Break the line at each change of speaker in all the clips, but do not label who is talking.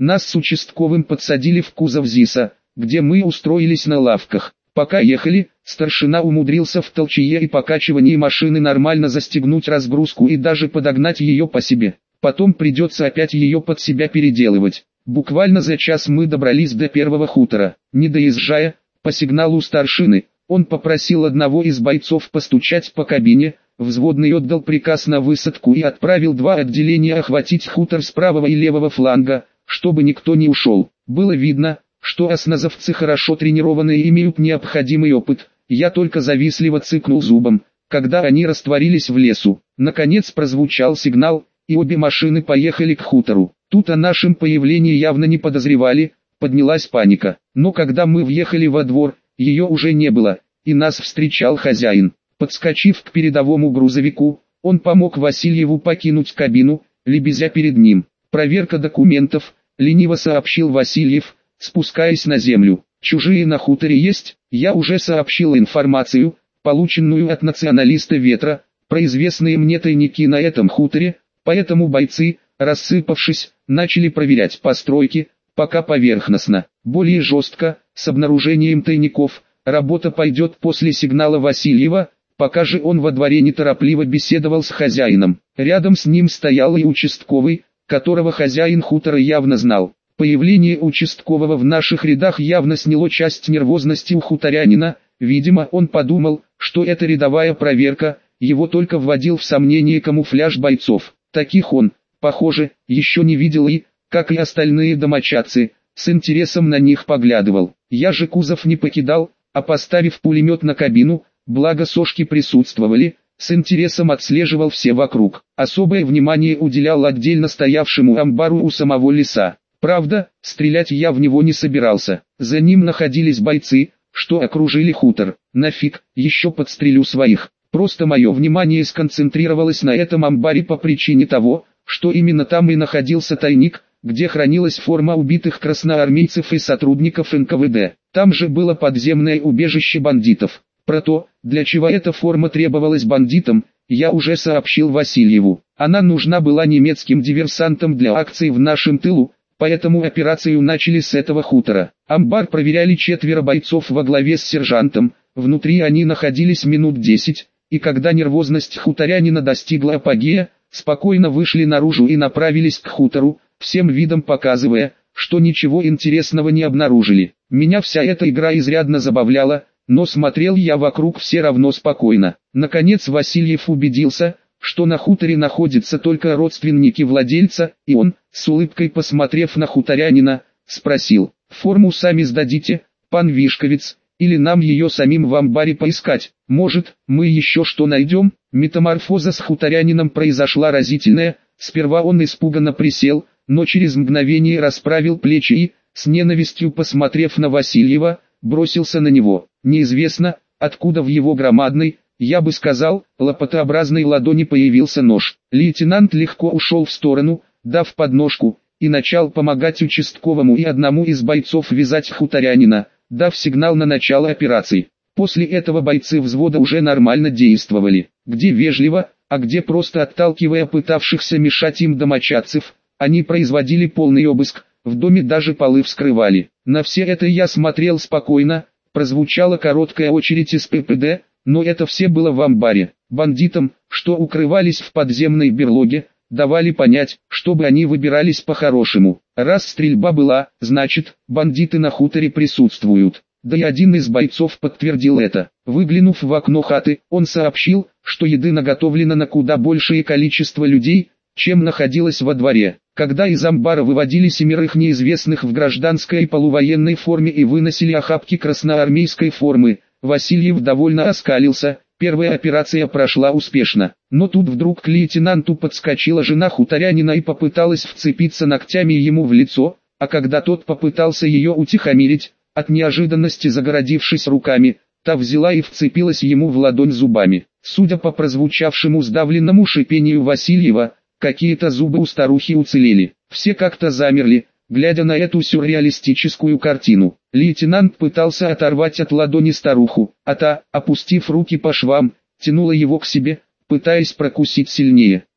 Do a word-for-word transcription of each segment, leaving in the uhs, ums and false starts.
Нас с участковым подсадили в кузов ЗИСа, где мы устроились на лавках. Пока ехали, старшина умудрился в толчее и покачивании машины нормально застегнуть разгрузку и даже подогнать ее по себе. Потом придется опять ее под себя переделывать. Буквально за час мы добрались до первого хутора. Не доезжая, по сигналу старшины, он попросил одного из бойцов постучать по кабине, взводный отдал приказ на высадку и отправил два отделения охватить хутор с правого и левого фланга, чтобы никто не ушел. Было видно, что осназовцы хорошо тренированные и имеют необходимый опыт. Я только завистливо цыкнул зубом, когда они растворились в лесу. Наконец прозвучал сигнал, и обе машины поехали к хутору. Тут о нашем появлении явно не подозревали, поднялась паника. Но когда мы въехали во двор, ее уже не было, и нас встречал хозяин. Подскочив к передовому грузовику, он помог Васильеву покинуть кабину, лебезя перед ним. «Проверка документов», — лениво сообщил Васильев, спускаясь на землю. «Чужие на хуторе есть?» Я уже сообщил информацию, полученную от националиста Ветра, про известные мне тайники на этом хуторе, поэтому бойцы, рассыпавшись, начали проверять постройки, пока поверхностно. Более жестко, с обнаружением тайников, работа пойдет после сигнала Васильева, пока же он во дворе неторопливо беседовал с хозяином. Рядом с ним стоял и участковый, которого хозяин хутора явно знал. Появление участкового в наших рядах явно сняло часть нервозности у хуторянина. Видимо, он подумал, что это рядовая проверка, его только вводил в сомнение камуфляж бойцов. Таких он, похоже, еще не видел и, как и остальные домочадцы, с интересом на них поглядывал. Я же кузов не покидал, а поставив пулемет на кабину, благо сошки присутствовали, с интересом отслеживал все вокруг. Особое внимание уделял отдельно стоявшему амбару у самого леса. Правда, стрелять я в него не собирался. За ним находились бойцы, что окружили хутор. Нафиг, еще подстрелю своих. Просто мое внимание сконцентрировалось на этом амбаре по причине того, что именно там и находился тайник, где хранилась форма убитых красноармейцев и сотрудников эн ка вэ дэ. Там же было подземное убежище бандитов. Про то, для чего эта форма требовалась бандитам, я уже сообщил Васильеву. Она нужна была немецким диверсантам для акций в нашем тылу, поэтому операцию начали с этого хутора. Амбар проверяли четверо бойцов во главе с сержантом, внутри они находились минут десять, и когда нервозность хуторянина достигла апогея, спокойно вышли наружу и направились к хутору, всем видом показывая, что ничего интересного не обнаружили. Меня вся эта игра изрядно забавляла, но смотрел я вокруг все равно спокойно. Наконец Васильев убедился, что на хуторе находятся только родственники владельца, и он, с улыбкой посмотрев на хуторянина, спросил: «Форму сами сдадите, пан Вишковец, или нам ее самим в амбаре поискать? Может, мы еще что найдем?» Метаморфоза с хуторянином произошла разительная. Сперва он испуганно присел, но через мгновение расправил плечи и, с ненавистью посмотрев на Васильева, бросился на него. Неизвестно, откуда в его громадной, я бы сказал, лопатообразной ладони появился нож. Лейтенант легко ушел в сторону, дав подножку, и начал помогать участковому и одному из бойцов вязать хуторянина, дав сигнал на начало операции. После этого бойцы взвода уже нормально действовали, где вежливо, а где просто отталкивая пытавшихся мешать им домочадцев. Они производили полный обыск, в доме даже полы вскрывали. На все это я смотрел спокойно. Прозвучала короткая очередь из пэ пэ дэ, но это все было в амбаре. Бандитам, что укрывались в подземной берлоге, давали понять, чтобы они выбирались по-хорошему. Раз стрельба была, значит, бандиты на хуторе присутствуют. Да и один из бойцов подтвердил это. Выглянув в окно хаты, он сообщил, что еды наготовлено на куда большее количество людей, чем находилось во дворе. Когда из амбара выводили семерых неизвестных в гражданской и полувоенной форме и выносили охапки красноармейской формы, Васильев довольно оскалился. Первая операция прошла успешно. Но тут вдруг к лейтенанту подскочила жена хуторянина и попыталась вцепиться ногтями ему в лицо, а когда тот попытался ее утихомирить, от неожиданности загородившись руками, та взяла и вцепилась ему в ладонь зубами. Судя по прозвучавшему сдавленному шипению Васильева, какие-то зубы у старухи уцелели. Все как-то замерли, глядя на эту сюрреалистическую картину. Лейтенант пытался оторвать от ладони старуху, а та, опустив руки по швам, тянула его к себе, пытаясь прокусить сильнее.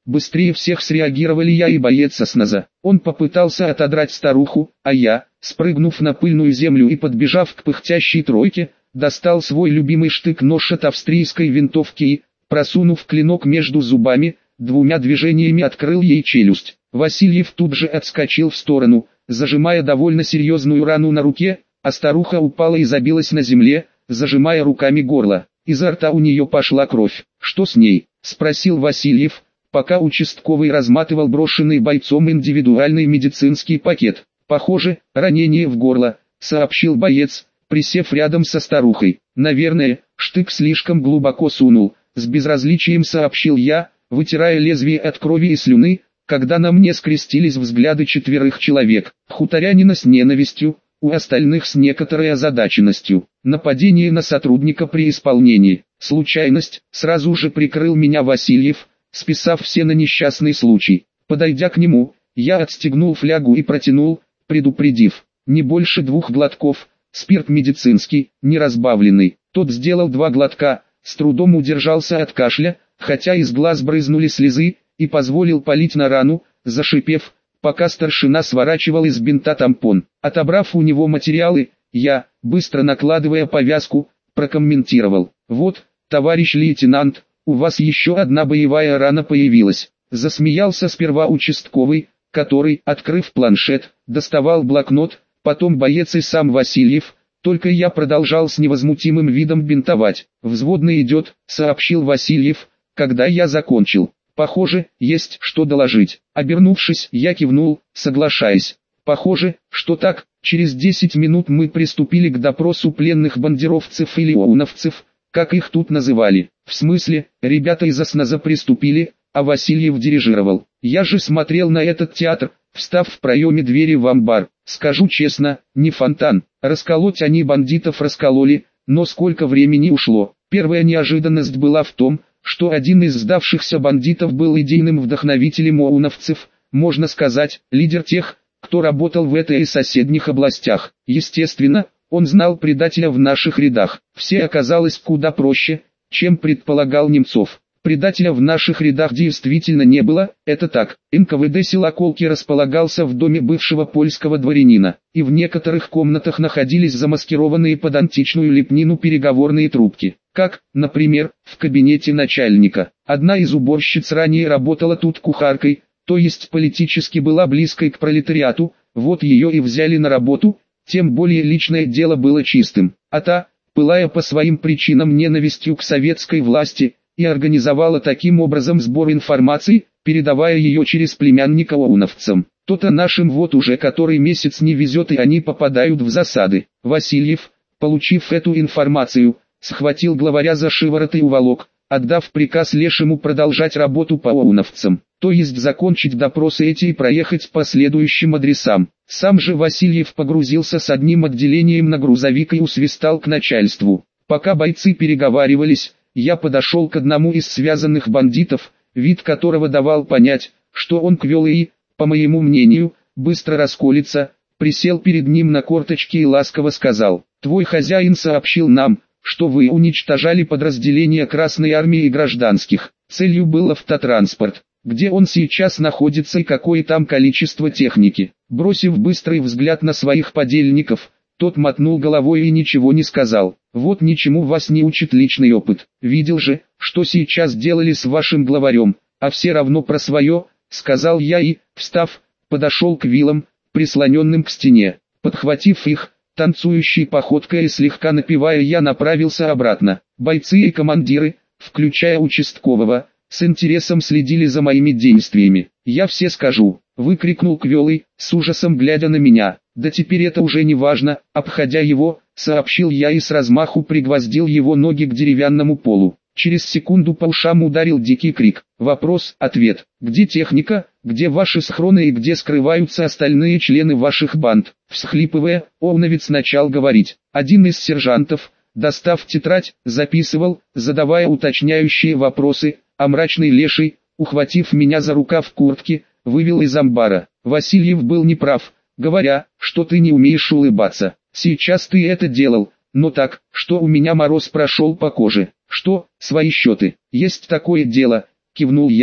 Быстрее всех среагировали я и боец осназа. Он попытался отодрать старуху, а я, спрыгнув на пыльную землю и подбежав к пыхтящей тройке, достал свой любимый штык-нож от австрийской винтовки и, просунув клинок между зубами, двумя движениями открыл ей челюсть. Васильев тут же отскочил в сторону, зажимая довольно серьезную рану на руке, а старуха упала и забилась на земле, зажимая руками горло. Изо рта у нее пошла кровь. «Что с ней?» – спросил Васильев, пока участковый разматывал брошенный бойцом индивидуальный медицинский пакет. «Похоже, ранение в горло», – сообщил боец, присев рядом со старухой. «Наверное, штык слишком глубоко сунул», – с безразличием сообщил я, вытирая лезвие от крови и слюны, когда на мне скрестились взгляды четверых человек. Хуторянина с ненавистью, у остальных с некоторой озадаченностью. Нападение на сотрудника при исполнении. Случайность, сразу же прикрыл меня Васильев, списав все на несчастный случай. Подойдя к нему, я отстегнул флягу и протянул, предупредив, не больше двух глотков, спирт медицинский, не разбавленный. Тот сделал два глотка, с трудом удержался от кашля, хотя из глаз брызнули слезы, и позволил полить на рану, зашипев, пока старшина сворачивал из бинта тампон. Отобрав у него материалы, я, быстро накладывая повязку, прокомментировал. «Вот, товарищ лейтенант, у вас еще одна боевая рана появилась». Засмеялся сперва участковый, который, открыв планшет, доставал блокнот, потом боец и сам Васильев, только я продолжал с невозмутимым видом бинтовать. «Взводный идет», — сообщил Васильев, когда я закончил. «Похоже, есть что доложить». Обернувшись, я кивнул, соглашаясь. «Похоже, что так». Через десять минут мы приступили к допросу пленных бандеровцев или оуновцев, как их тут называли. В смысле, ребята из осназа приступили, а Васильев дирижировал. Я же смотрел на этот театр, встав в проеме двери в амбар. Скажу честно, не фонтан. Расколоть они бандитов раскололи, но сколько времени ушло. Первая неожиданность была в том, что один из сдавшихся бандитов был идейным вдохновителем оуновцев, можно сказать, лидер тех, кто работал в этой и соседних областях. Естественно, он знал предателя в наших рядах. Все оказалось куда проще, чем предполагал Немцов. Предателя в наших рядах действительно не было, это так. эн ка вэ дэ села Колки располагался в доме бывшего польского дворянина, и в некоторых комнатах находились замаскированные под античную лепнину переговорные трубки. Как, например, в кабинете начальника. Одна из уборщиц ранее работала тут кухаркой, то есть политически была близкой к пролетариату, вот ее и взяли на работу, тем более личное дело было чистым. А та, пылая по своим причинам ненавистью к советской власти, и организовала таким образом сбор информации, передавая ее через племянника оуновцам. То-то нашим вот уже который месяц не везет и они попадают в засады. Васильев, получив эту информацию, схватил главаря за шиворот и уволок, отдав приказ Лешему продолжать работу по оуновцам, то есть закончить допросы эти и проехать по следующим адресам. Сам же Васильев погрузился с одним отделением на грузовик и усвистал к начальству. Пока бойцы переговаривались, я подошел к одному из связанных бандитов, вид которого давал понять, что он квелый и, по моему мнению, быстро расколется, присел перед ним на корточки и ласково сказал: «Твой хозяин сообщил нам, что вы уничтожали подразделения Красной Армии и гражданских. Целью был автотранспорт. Где он сейчас находится и какое там количество техники?» Бросив быстрый взгляд на своих подельников, тот мотнул головой и ничего не сказал. «Вот ничему вас не учит личный опыт. Видел же, что сейчас делали с вашим главарем, а все равно про свое», — сказал я и, встав, подошел к вилам, прислоненным к стене. Подхватив их, танцующей походкой и слегка напевая, я направился обратно. Бойцы и командиры, включая участкового, с интересом следили за моими действиями. «Я все скажу», — выкрикнул Квелый, с ужасом глядя на меня. «Да теперь это уже не важно», — обходя его, сообщил я и с размаху пригвоздил его ноги к деревянному полу. Через секунду по ушам ударил дикий крик. Вопрос, ответ. «Где техника, где ваши схроны и где скрываются остальные члены ваших банд?» Всхлипывая, оуновец начал говорить. Один из сержантов, достав тетрадь, записывал, задавая уточняющие вопросы, а мрачный леший, ухватив меня за рукав куртки, вывел из амбара. Васильев был неправ, говоря, что ты не умеешь улыбаться. Сейчас ты это делал, но так, что у меня мороз прошел по коже. «Что, свои счеты?» «Есть такое дело», — кивнул я,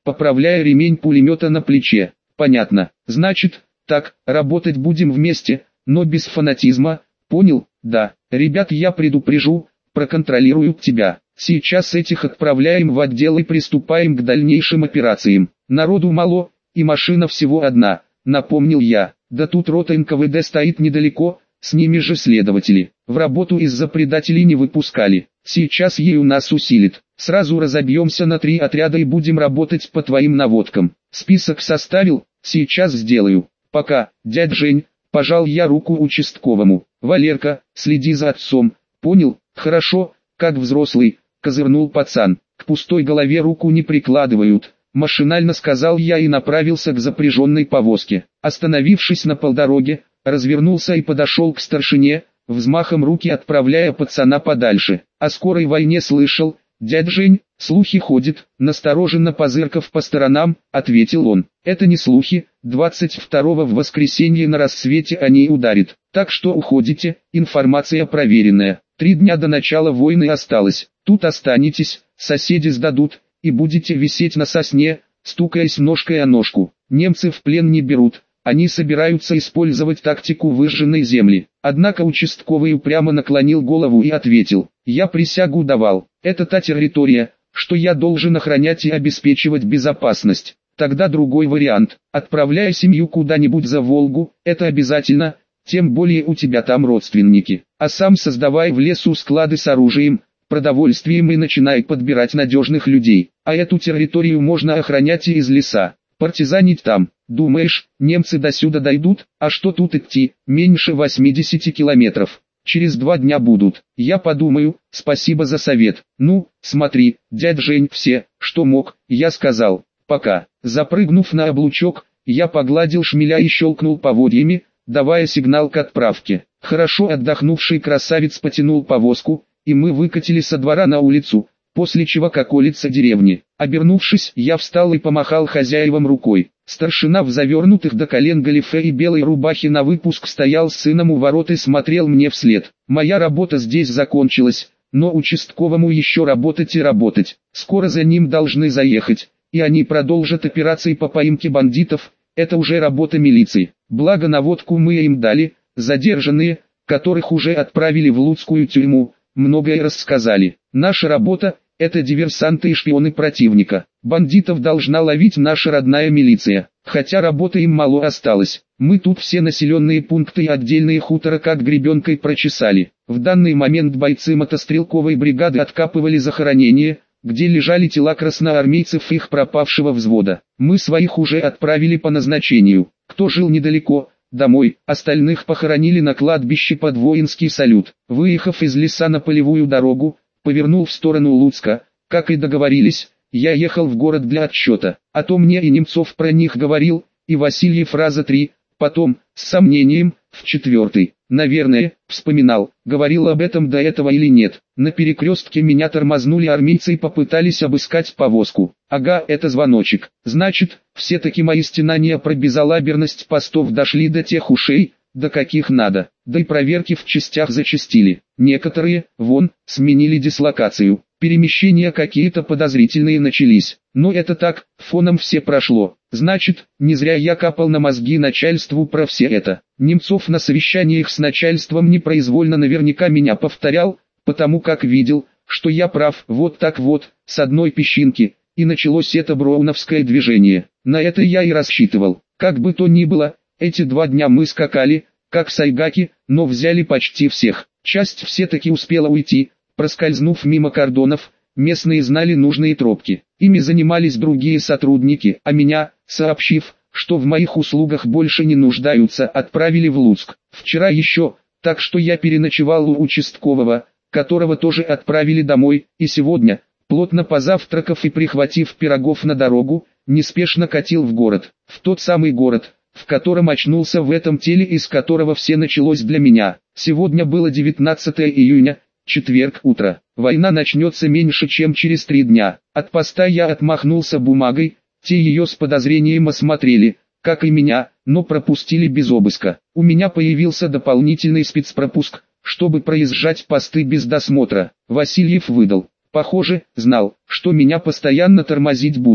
поправляя ремень пулемета на плече. Понятно. Значит, так, работать будем вместе, но без фанатизма, понял? Да. Ребят, я предупрежу, проконтролирую тебя. Сейчас этих отправляем в отдел и приступаем к дальнейшим операциям. Народу мало, и машина всего одна, напомнил я. Да тут рота эн ка вэ дэ стоит недалеко, с ними же следователи. В работу из-за предателей не выпускали. Сейчас ей у нас усилит. Сразу разобьемся на три отряда и будем работать по твоим наводкам. Список составил, сейчас сделаю. Пока, дядь Жень, пожал я руку участковому. Валерка, следи за отцом. Понял? Хорошо, как взрослый, козырнул пацан. К пустой голове руку не прикладывают. Машинально сказал я и направился к запряженной повозке. Остановившись на полдороге, развернулся и подошел к старшине, взмахом руки отправляя пацана подальше. О скорой войне слышал, дядь Жень, слухи ходят, настороженно позыркав по сторонам, ответил он. Это не слухи, двадцать второго в воскресенье на рассвете они ударят. Так что уходите, информация проверенная. Три дня до начала войны осталось, тут останетесь, соседи сдадут, и будете висеть на сосне, стукаясь ножкой о ножку. Немцы в плен не берут, они собираются использовать тактику выжженной земли. Однако участковый упрямо наклонил голову и ответил: я присягу давал, это та территория, что я должен охранять и обеспечивать безопасность. Тогда другой вариант, отправляя семью куда-нибудь за Волгу, это обязательно, тем более у тебя там родственники. А сам создавай в лесу склады с оружием, продовольствием и начинай подбирать надежных людей. А эту территорию можно охранять и из леса. Партизанить там, думаешь, немцы до сюда дойдут? А что тут идти, меньше восьмидесяти километров. Через два дня будут. Я подумаю, спасибо за совет. Ну, смотри, дядь Жень, все, что мог, я сказал. Пока. Запрыгнув на облучок, я погладил шмеля и щелкнул поводьями, давая сигнал к отправке. Хорошо отдохнувший красавец потянул повозку, и мы выкатили со двора на улицу, после чего к околице деревни. Обернувшись, я встал и помахал хозяевам рукой. Старшина в завернутых до колен галифе и белой рубахе на выпуск стоял с сыном у ворот и смотрел мне вслед. Моя работа здесь закончилась, но участковому еще работать и работать. Скоро за ним должны заехать, и они продолжат операции по поимке бандитов. Это уже работа милиции. Благо наводку мы им дали, задержанные, которых уже отправили в Луцкую тюрьму, многое рассказали. Наша работа – это диверсанты и шпионы противника. Бандитов должна ловить наша родная милиция. Хотя работы им мало осталось. Мы тут все населенные пункты и отдельные хутора как гребенкой прочесали. В данный момент бойцы мотострелковой бригады откапывали захоронения, где лежали тела красноармейцев их пропавшего взвода. Мы своих уже отправили по назначению. Кто жил недалеко, домой, остальных похоронили на кладбище под воинский салют. Выехав из леса на полевую дорогу, повернул в сторону Луцка. Как и договорились, я ехал в город для отсчета. А то мне и Немцов про них говорил, и Васильев раза три, потом, с сомнением, в четвертый. Наверное, вспоминал, говорил об этом до этого или нет. На перекрестке меня тормознули армейцы и попытались обыскать повозку. Ага, это звоночек. Значит, все-таки мои стенания про безалаберность постов дошли до тех ушей, до каких надо. Да и проверки в частях зачастили. Некоторые, вон, сменили дислокацию. Перемещения какие-то подозрительные начались. Но это так, фоном все прошло. Значит, не зря я капал на мозги начальству про все это. Немцов на совещаниях с начальством непроизвольно наверняка меня повторял, потому как видел, что я прав. Вот так вот, с одной песчинки, и началось это броуновское движение. На это я и рассчитывал. Как бы то ни было, эти два дня мы скакали, как сайгаки, но взяли почти всех. Часть все-таки успела уйти. Проскользнув мимо кордонов, местные знали нужные тропки. Ими занимались другие сотрудники, а меня, сообщив, что в моих услугах больше не нуждаются, отправили в Луцк. Вчера еще, так что я переночевал у участкового, которого тоже отправили домой, и сегодня, плотно позавтракав и прихватив пирогов на дорогу, неспешно катил в город. В тот самый город, в котором очнулся в этом теле, из которого все началось для меня. Сегодня было девятнадцатое июня. Четверг, утро. Война начнется меньше чем через три дня. От поста я отмахнулся бумагой, те ее с подозрением осмотрели, как и меня, но пропустили без обыска. У меня появился дополнительный спецпропуск, чтобы проезжать посты без досмотра. Васильев выдал. Похоже, знал, что меня постоянно тормозить будут.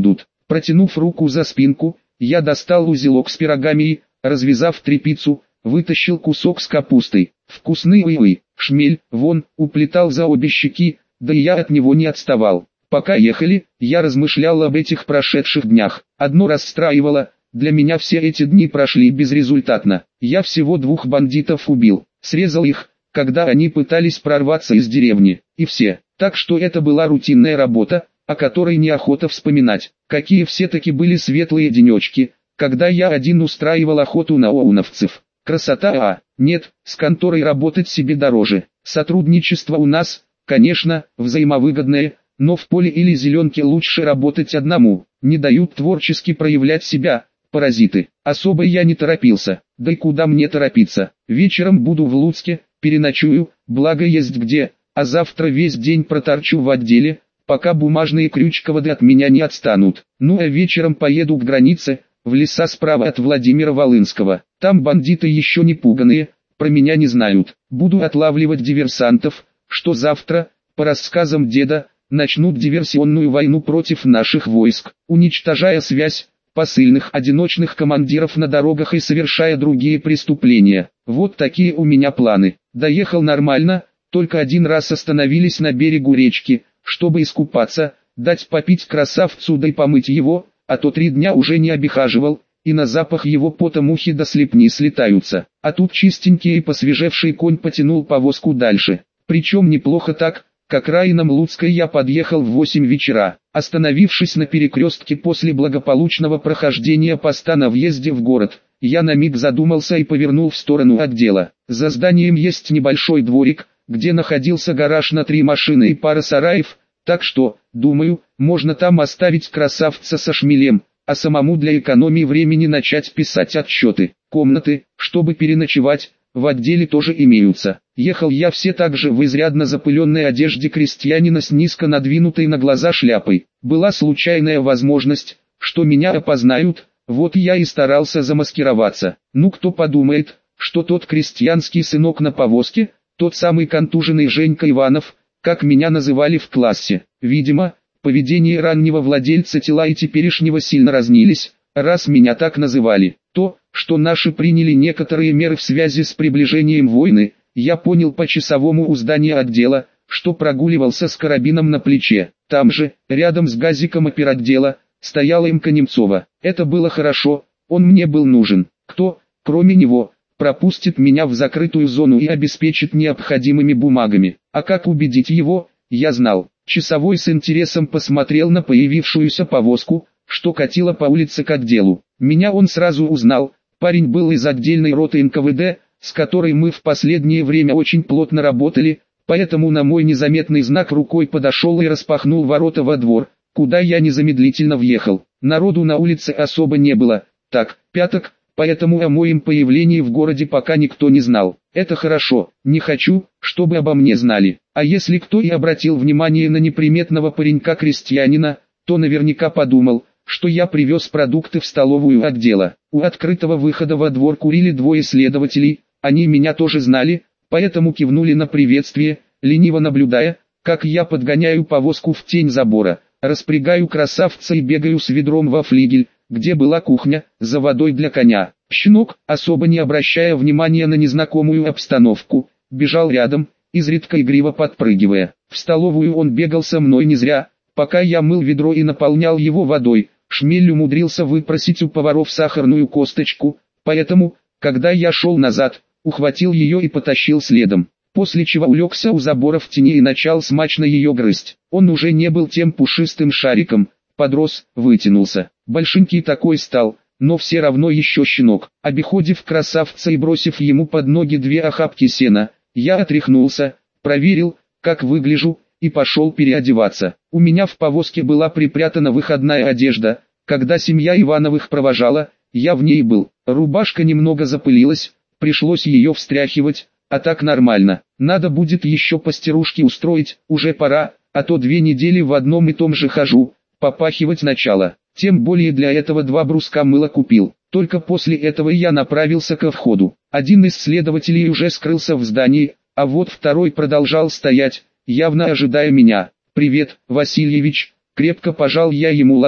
Протянув руку за спинку, я достал узелок с пирогами и, развязав тряпицу, вытащил кусок с капустой. Вкусный уй-уй, шмель, вон, уплетал за обе щеки, да и я от него не отставал. Пока ехали, я размышлял об этих прошедших днях. Одно расстраивало, для меня все эти дни прошли безрезультатно. Я всего двух бандитов убил, срезал их, когда они пытались прорваться из деревни, и все. Так что это была рутинная работа, о которой неохота вспоминать. Какие все-таки были светлые денечки, когда я один устраивал охоту на оуновцев. Красота, а, нет, с конторой работать себе дороже. Сотрудничество у нас, конечно, взаимовыгодное, но в поле или зеленке лучше работать одному. Не дают творчески проявлять себя, паразиты. Особо я не торопился, да и куда мне торопиться. Вечером буду в Луцке, переночую, благо есть где, а завтра весь день проторчу в отделе, пока бумажные крючководы от меня не отстанут. Ну а вечером поеду к границе, в леса справа от Владимира Волынского. Там бандиты еще не пуганые, про меня не знают. Буду отлавливать диверсантов, что завтра, по рассказам деда, начнут диверсионную войну против наших войск, уничтожая связь, посыльных одиночных командиров на дорогах и совершая другие преступления. Вот такие у меня планы. Доехал нормально, только один раз остановились на берегу речки, чтобы искупаться, дать попить красавцу да и помыть его, а то три дня уже не обихаживал, и на запах его пота мухи до слепни слетаются. А тут чистенький и посвежевший конь потянул повозку дальше. Причем неплохо так, к окраинам Луцка я подъехал в восемь вечера, остановившись на перекрестке после благополучного прохождения поста на въезде в город. Я на миг задумался и повернул в сторону отдела. За зданием есть небольшой дворик, где находился гараж на три машины и пара сараев, так что, думаю, можно там оставить красавца со шмелем, а самому для экономии времени начать писать отчеты. Комнаты, чтобы переночевать, в отделе тоже имеются. Ехал я все так же в изрядно запыленной одежде крестьянина с низко надвинутой на глаза шляпой. Была случайная возможность, что меня опознают, вот я и старался замаскироваться. Ну кто подумает, что тот крестьянский сынок на повозке, тот самый контуженный Женька Иванов, как меня называли в классе. Видимо, поведение раннего владельца тела и теперешнего сильно разнились, раз меня так называли. То, что наши приняли некоторые меры в связи с приближением войны, я понял по часовому у здания отдела, что прогуливался с карабином на плече. Там же, рядом с газиком оперотдела, стояла Имка Немцова. Это было хорошо, он мне был нужен. Кто, кроме него, пропустит меня в закрытую зону и обеспечит необходимыми бумагами. А как убедить его, я знал. Часовой с интересом посмотрел на появившуюся повозку, что катила по улице к отделу. Меня он сразу узнал, парень был из отдельной роты эн ка вэ дэ, с которой мы в последнее время очень плотно работали, поэтому на мой незаметный знак рукой подошел и распахнул ворота во двор, куда я незамедлительно въехал. Народу на улице особо не было, так, пяток, поэтому о моем появлении в городе пока никто не знал. Это хорошо, не хочу, чтобы обо мне знали. А если кто и обратил внимание на неприметного паренька-крестьянина, то наверняка подумал, что я привез продукты в столовую отдела. У открытого выхода во двор курили двое следователей, они меня тоже знали, поэтому кивнули на приветствие, лениво наблюдая, как я подгоняю повозку в тень забора, распрягаю красавца и бегаю с ведром во флигель, где была кухня, за водой для коня. Щенок, особо не обращая внимания на незнакомую обстановку, бежал рядом, изредка игриво подпрыгивая. В столовую он бегал со мной не зря, пока я мыл ведро и наполнял его водой. Шмель умудрился выпросить у поваров сахарную косточку, поэтому, когда я шел назад, ухватил ее и потащил следом, после чего улегся у забора в тени и начал смачно ее грызть. Он уже не был тем пушистым шариком, подрос, вытянулся, большенький такой стал, но все равно еще щенок. Обиходив красавца и бросив ему под ноги две охапки сена, я отряхнулся, проверил, как выгляжу, и пошел переодеваться. У меня в повозке была припрятана выходная одежда, когда семья Ивановых провожала, я в ней был. Рубашка немного запылилась, пришлось ее встряхивать, а так нормально. Надо будет еще постирушки устроить, уже пора, а то две недели в одном и том же хожу, попахивать начало. Тем более для этого два бруска мыла купил. Только после этого я направился ко входу. Один из следователей уже скрылся в здании, а вот второй продолжал стоять, явно ожидая меня. «Привет, Васильевич», крепко пожал я ему ладонь.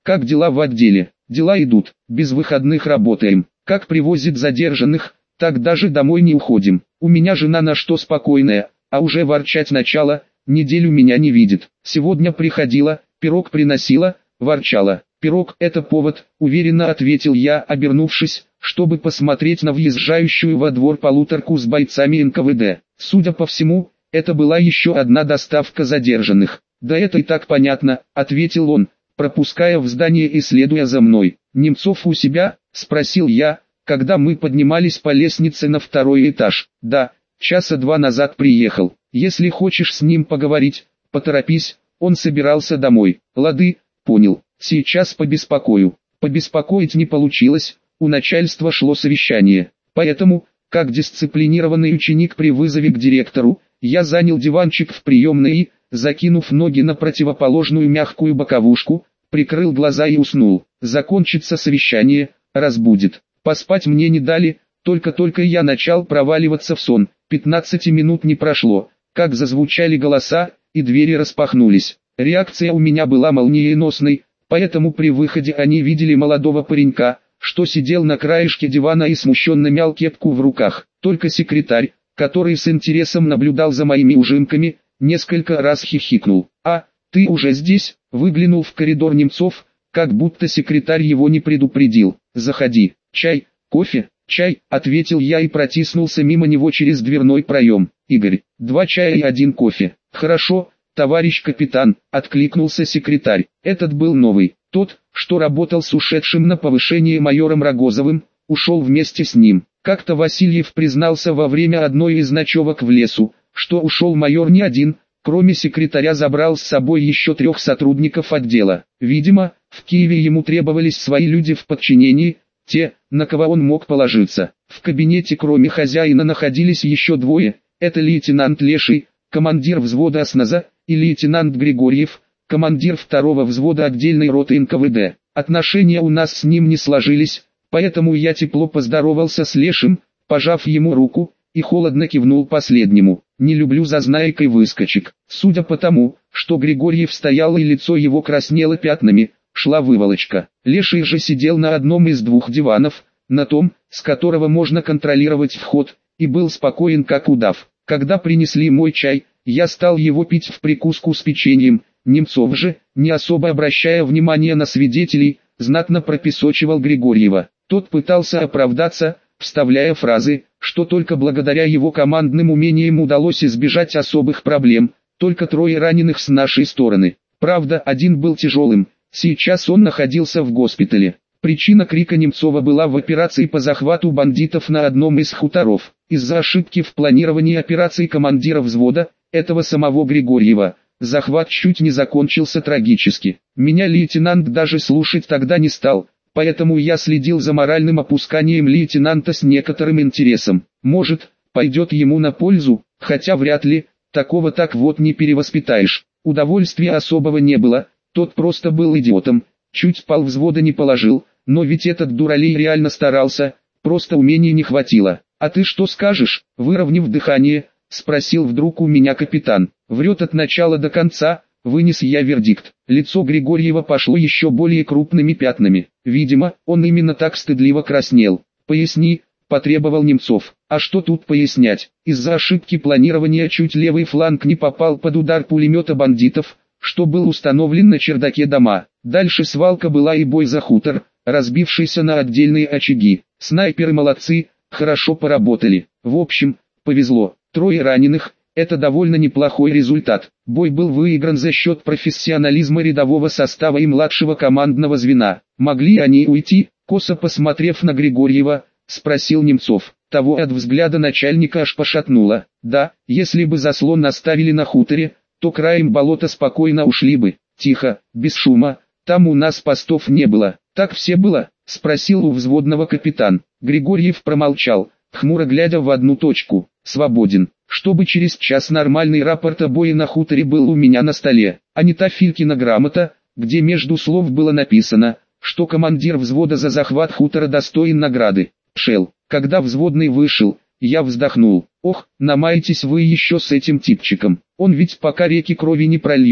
Как дела в отделе? Дела идут, без выходных работаем. Как привозят задержанных, так даже домой не уходим. У меня жена на что спокойная, а уже ворчать начала, неделю меня не видит. Сегодня приходила, пирог приносила, ворчала. Пирог – это повод, уверенно ответил я, обернувшись, чтобы посмотреть на въезжающую во двор полуторку с бойцами эн ка вэ дэ. Судя по всему, это была еще одна доставка задержанных. «Да это и так понятно», — ответил он, пропуская в здание и следуя за мной. «Немцов у себя?» — спросил я, когда мы поднимались по лестнице на второй этаж. «Да, часа два назад приехал. Если хочешь с ним поговорить, поторопись, он собирался домой». «Лады, понял, сейчас побеспокою». Побеспокоить не получилось, у начальства шло совещание. Поэтому, как дисциплинированный ученик при вызове к директору, я занял диванчик в приемной и, закинув ноги на противоположную мягкую боковушку, прикрыл глаза и уснул. Закончится совещание, разбудит. Поспать мне не дали, только-только я начал проваливаться в сон. пятнадцати минут не прошло, как зазвучали голоса, и двери распахнулись. Реакция у меня была молниеносной, поэтому при выходе они видели молодого паренька, что сидел на краешке дивана и смущенно мял кепку в руках. Только секретарь, который с интересом наблюдал за моими ужимками, несколько раз хихикнул. «А, ты уже здесь?» — выглянул в коридор Немцов, как будто секретарь его не предупредил. «Заходи. Чай, кофе?» «Чай», — ответил я и протиснулся мимо него через дверной проем. «Игорь, два чая и один кофе». «Хорошо, товарищ капитан», — откликнулся секретарь. Этот был новый. Тот, что работал с ушедшим на повышение майором Рогозовым, ушел вместе с ним. Как-то Васильев признался во время одной из ночевок в лесу, что ушел майор не один, кроме секретаря забрал с собой еще трех сотрудников отдела. Видимо, в Киеве ему требовались свои люди в подчинении, те, на кого он мог положиться. В кабинете кроме хозяина находились еще двое, это лейтенант Леший, командир взвода осназа, и лейтенант Григорьев, командир второго взвода отдельной роты эн ка вэ дэ. Отношения у нас с ним не сложились, поэтому я тепло поздоровался с Лешим, пожав ему руку, и холодно кивнул последнему. Не люблю зазнайкой выскочек. Судя по тому, что Григорьев стоял и лицо его краснело пятнами, шла выволочка. Леший же сидел на одном из двух диванов, на том, с которого можно контролировать вход, и был спокоен как удав. Когда принесли мой чай, я стал его пить в прикуску с печеньем. Немцов же, не особо обращая внимания на свидетелей, знатно пропесочивал Григорьева. Тот пытался оправдаться, вставляя фразы, что только благодаря его командным умениям удалось избежать особых проблем, только трое раненых с нашей стороны. Правда, один был тяжелым, сейчас он находился в госпитале. Причина крика Немцова была в операции по захвату бандитов на одном из хуторов. Из-за ошибки в планировании операции командира взвода, этого самого Григорьева, захват чуть не закончился трагически. Меня лейтенант даже слушать тогда не стал, поэтому я следил за моральным опусканием лейтенанта с некоторым интересом. Может, пойдет ему на пользу, хотя вряд ли, такого так вот не перевоспитаешь. Удовольствия особого не было, тот просто был идиотом, чуть пал взвода не положил, но ведь этот дуралей реально старался, просто умений не хватило. «А ты что скажешь?» — выровняв дыхание, спросил вдруг у меня капитан. Врет от начала до конца, вынес я вердикт. Лицо Григорьева пошло еще более крупными пятнами. Видимо, он именно так стыдливо краснел. «Поясни», — потребовал Немцов. «А что тут пояснять? Из-за ошибки планирования чуть левый фланг не попал под удар пулемета бандитов, что был установлен на чердаке дома. Дальше свалка была и бой за хутор, разбившийся на отдельные очаги. Снайперы молодцы, хорошо поработали. В общем, повезло. Трое раненых – это довольно неплохой результат. Бой был выигран за счет профессионализма рядового состава и младшего командного звена. Могли они уйти?» Косо посмотрев на Григорьева, спросил Немцов. Того от взгляда начальника аж пошатнуло. «Да, если бы заслон оставили на хуторе, то краем болота спокойно ушли бы. Тихо, без шума, там у нас постов не было». «Так все было?» – спросил у взводного капитан. Григорьев промолчал, хмуро глядя в одну точку. «Свободен, чтобы через час нормальный рапорт о бое на хуторе был у меня на столе, а не та Филькина грамота, где между слов было написано, что командир взвода за захват хутора достоин награды». Шел. Когда взводный вышел, я вздохнул. «Ох, намаетесь вы еще с этим типчиком. Он ведь пока реки крови не прольет,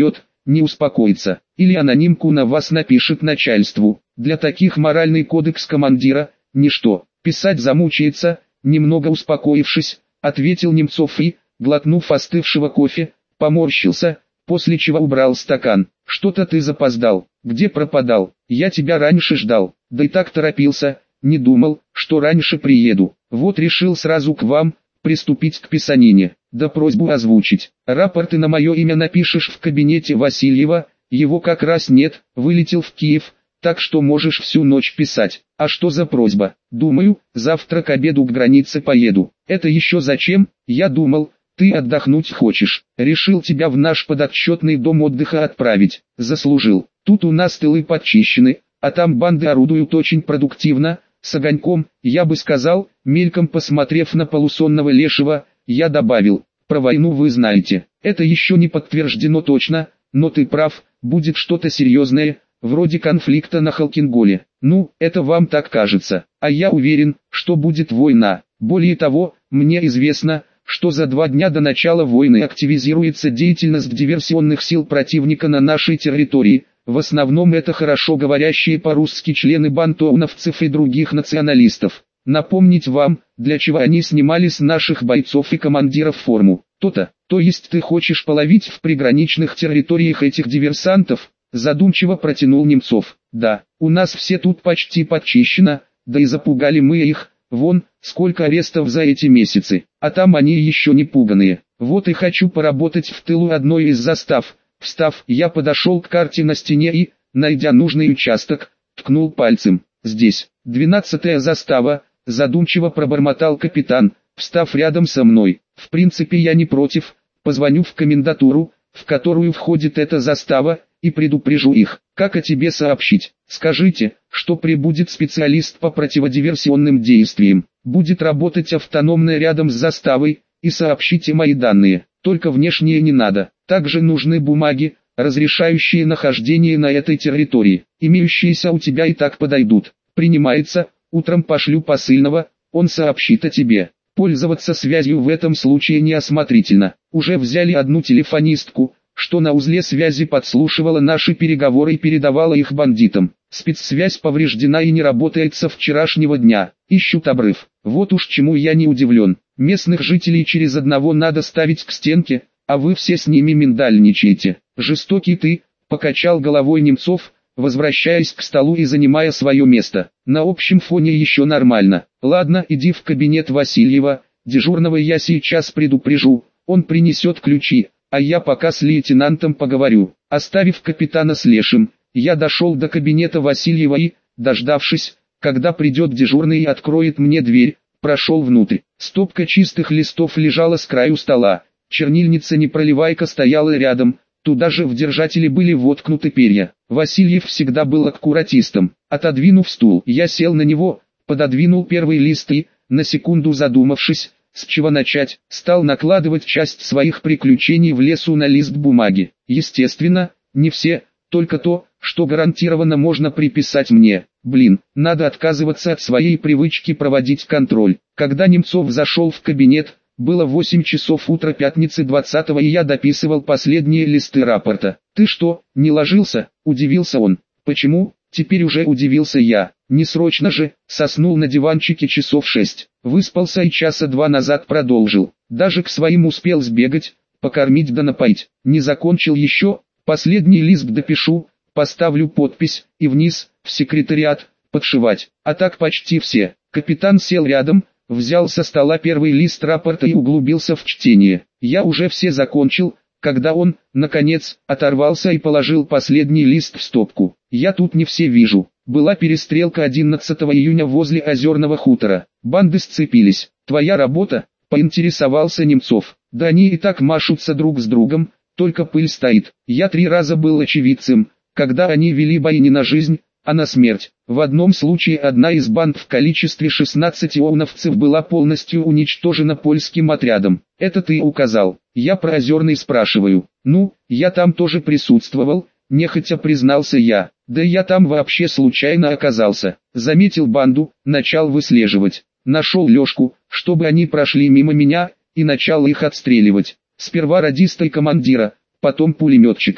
не успокоится, или анонимку на вас напишет начальству. Для таких моральный кодекс командира – ничто. Писать замучается, немного успокоившись, ответил Немцов и, глотнув остывшего кофе, поморщился, после чего убрал стакан. Что-то ты запоздал, где пропадал, я тебя раньше ждал, да и так торопился, не думал, что раньше приеду. Вот решил сразу к вам приступить к писанине, да просьбу озвучить. Рапорты на мое имя напишешь в кабинете Васильева, его как раз нет, вылетел в Киев, так что можешь всю ночь писать. А что за просьба? Думаю, завтра к обеду к границе поеду. Это еще зачем? Я думал, ты отдохнуть хочешь. Решил тебя в наш подотчетный дом отдыха отправить. Заслужил. Тут у нас тылы подчищены, а там банды орудуют очень продуктивно, с огоньком, я бы сказал, мельком посмотрев на полусонного Лешего, я добавил, про войну вы знаете. Это еще не подтверждено точно, но ты прав, будет что-то серьезное, вроде конфликта на Халкинголе. Ну, это вам так кажется, а я уверен, что будет война. Более того, мне известно, что за два дня до начала войны активизируется деятельность диверсионных сил противника на нашей территории. В основном это хорошо говорящие по-русски члены бантоуновцев и других националистов. Напомнить вам, для чего они снимали с наших бойцов и командиров форму. То-то, то есть ты хочешь половить в приграничных территориях этих диверсантов? Задумчиво протянул Немцов. Да, у нас все тут почти подчищено, да и запугали мы их, вон, сколько арестов за эти месяцы, а там они еще не пуганые. Вот и хочу поработать в тылу одной из застав. Встав, я подошел к карте на стене и, найдя нужный участок, ткнул пальцем. Здесь, двенадцатая застава, задумчиво пробормотал капитан, встав рядом со мной. В принципе я не против, позвоню в комендатуру, в которую входит эта застава, и предупрежу их. Как о тебе сообщить? Скажите, что прибудет специалист по противодиверсионным действиям, будет работать автономно рядом с заставой, и сообщите мои данные. Только внешние не надо. Также нужны бумаги, разрешающие нахождение на этой территории. Имеющиеся у тебя и так подойдут. Принимается, утром пошлю посыльного, он сообщит о тебе. Пользоваться связью в этом случае неосмотрительно. Уже взяли одну телефонистку, что на узле связи подслушивала наши переговоры и передавала их бандитам. Спецсвязь повреждена и не работает со вчерашнего дня. Ищут обрыв. Вот уж чему я не удивлен. Местных жителей через одного надо ставить к стенке, а вы все с ними миндальничаете. Жестокий ты, покачал головой Немцов, возвращаясь к столу и занимая свое место. На общем фоне еще нормально. Ладно, иди в кабинет Васильева, дежурного я сейчас предупрежу, он принесет ключи, а я пока с лейтенантом поговорю. Оставив капитана с Лешим, я дошел до кабинета Васильева и, дождавшись, когда придет дежурный и откроет мне дверь, прошел внутрь. Стопка чистых листов лежала с краю стола, чернильница-непроливайка стояла рядом, туда же в держателе были воткнуты перья. Васильев всегда был аккуратистом. Отодвинув стул, я сел на него, пододвинул первый лист и, на секунду задумавшись, с чего начать, стал накладывать часть своих приключений в лесу на лист бумаги. Естественно, не все, только то, что гарантированно можно приписать мне. Блин, надо отказываться от своей привычки проводить контроль. Когда Немцов зашел в кабинет, было восемь часов утра пятницы двадцатого, и я дописывал последние листы рапорта. «Ты что, не ложился?» – удивился он. «Почему?» – теперь уже удивился я. «Не срочно же», – соснул на диванчике часов шесть. Выспался и часа два назад продолжил. Даже к своим успел сбегать, покормить да напоить. Не закончил еще, последний лист допишу, поставлю подпись, и вниз, в секретариат, подшивать. А так почти все. Капитан сел рядом, взял со стола первый лист рапорта и углубился в чтение. Я уже все закончил, когда он, наконец, оторвался и положил последний лист в стопку. Я тут не все вижу. Была перестрелка одиннадцатого июня возле Озерного хутора. Банды сцепились. Твоя работа? Поинтересовался Немцов. Да они и так машутся друг с другом, только пыль стоит. Я три раза был очевидцем, когда они вели бои не на жизнь, а на смерть. В одном случае одна из банд в количестве шестнадцати оуновцев была полностью уничтожена польским отрядом. Это ты указал. Я про Озерный спрашиваю. Ну, я там тоже присутствовал, нехотя признался я. Да я там вообще случайно оказался. Заметил банду, начал выслеживать. Нашел Лешку, чтобы они прошли мимо меня, и начал их отстреливать. Сперва радиста и командира, потом пулеметчиков.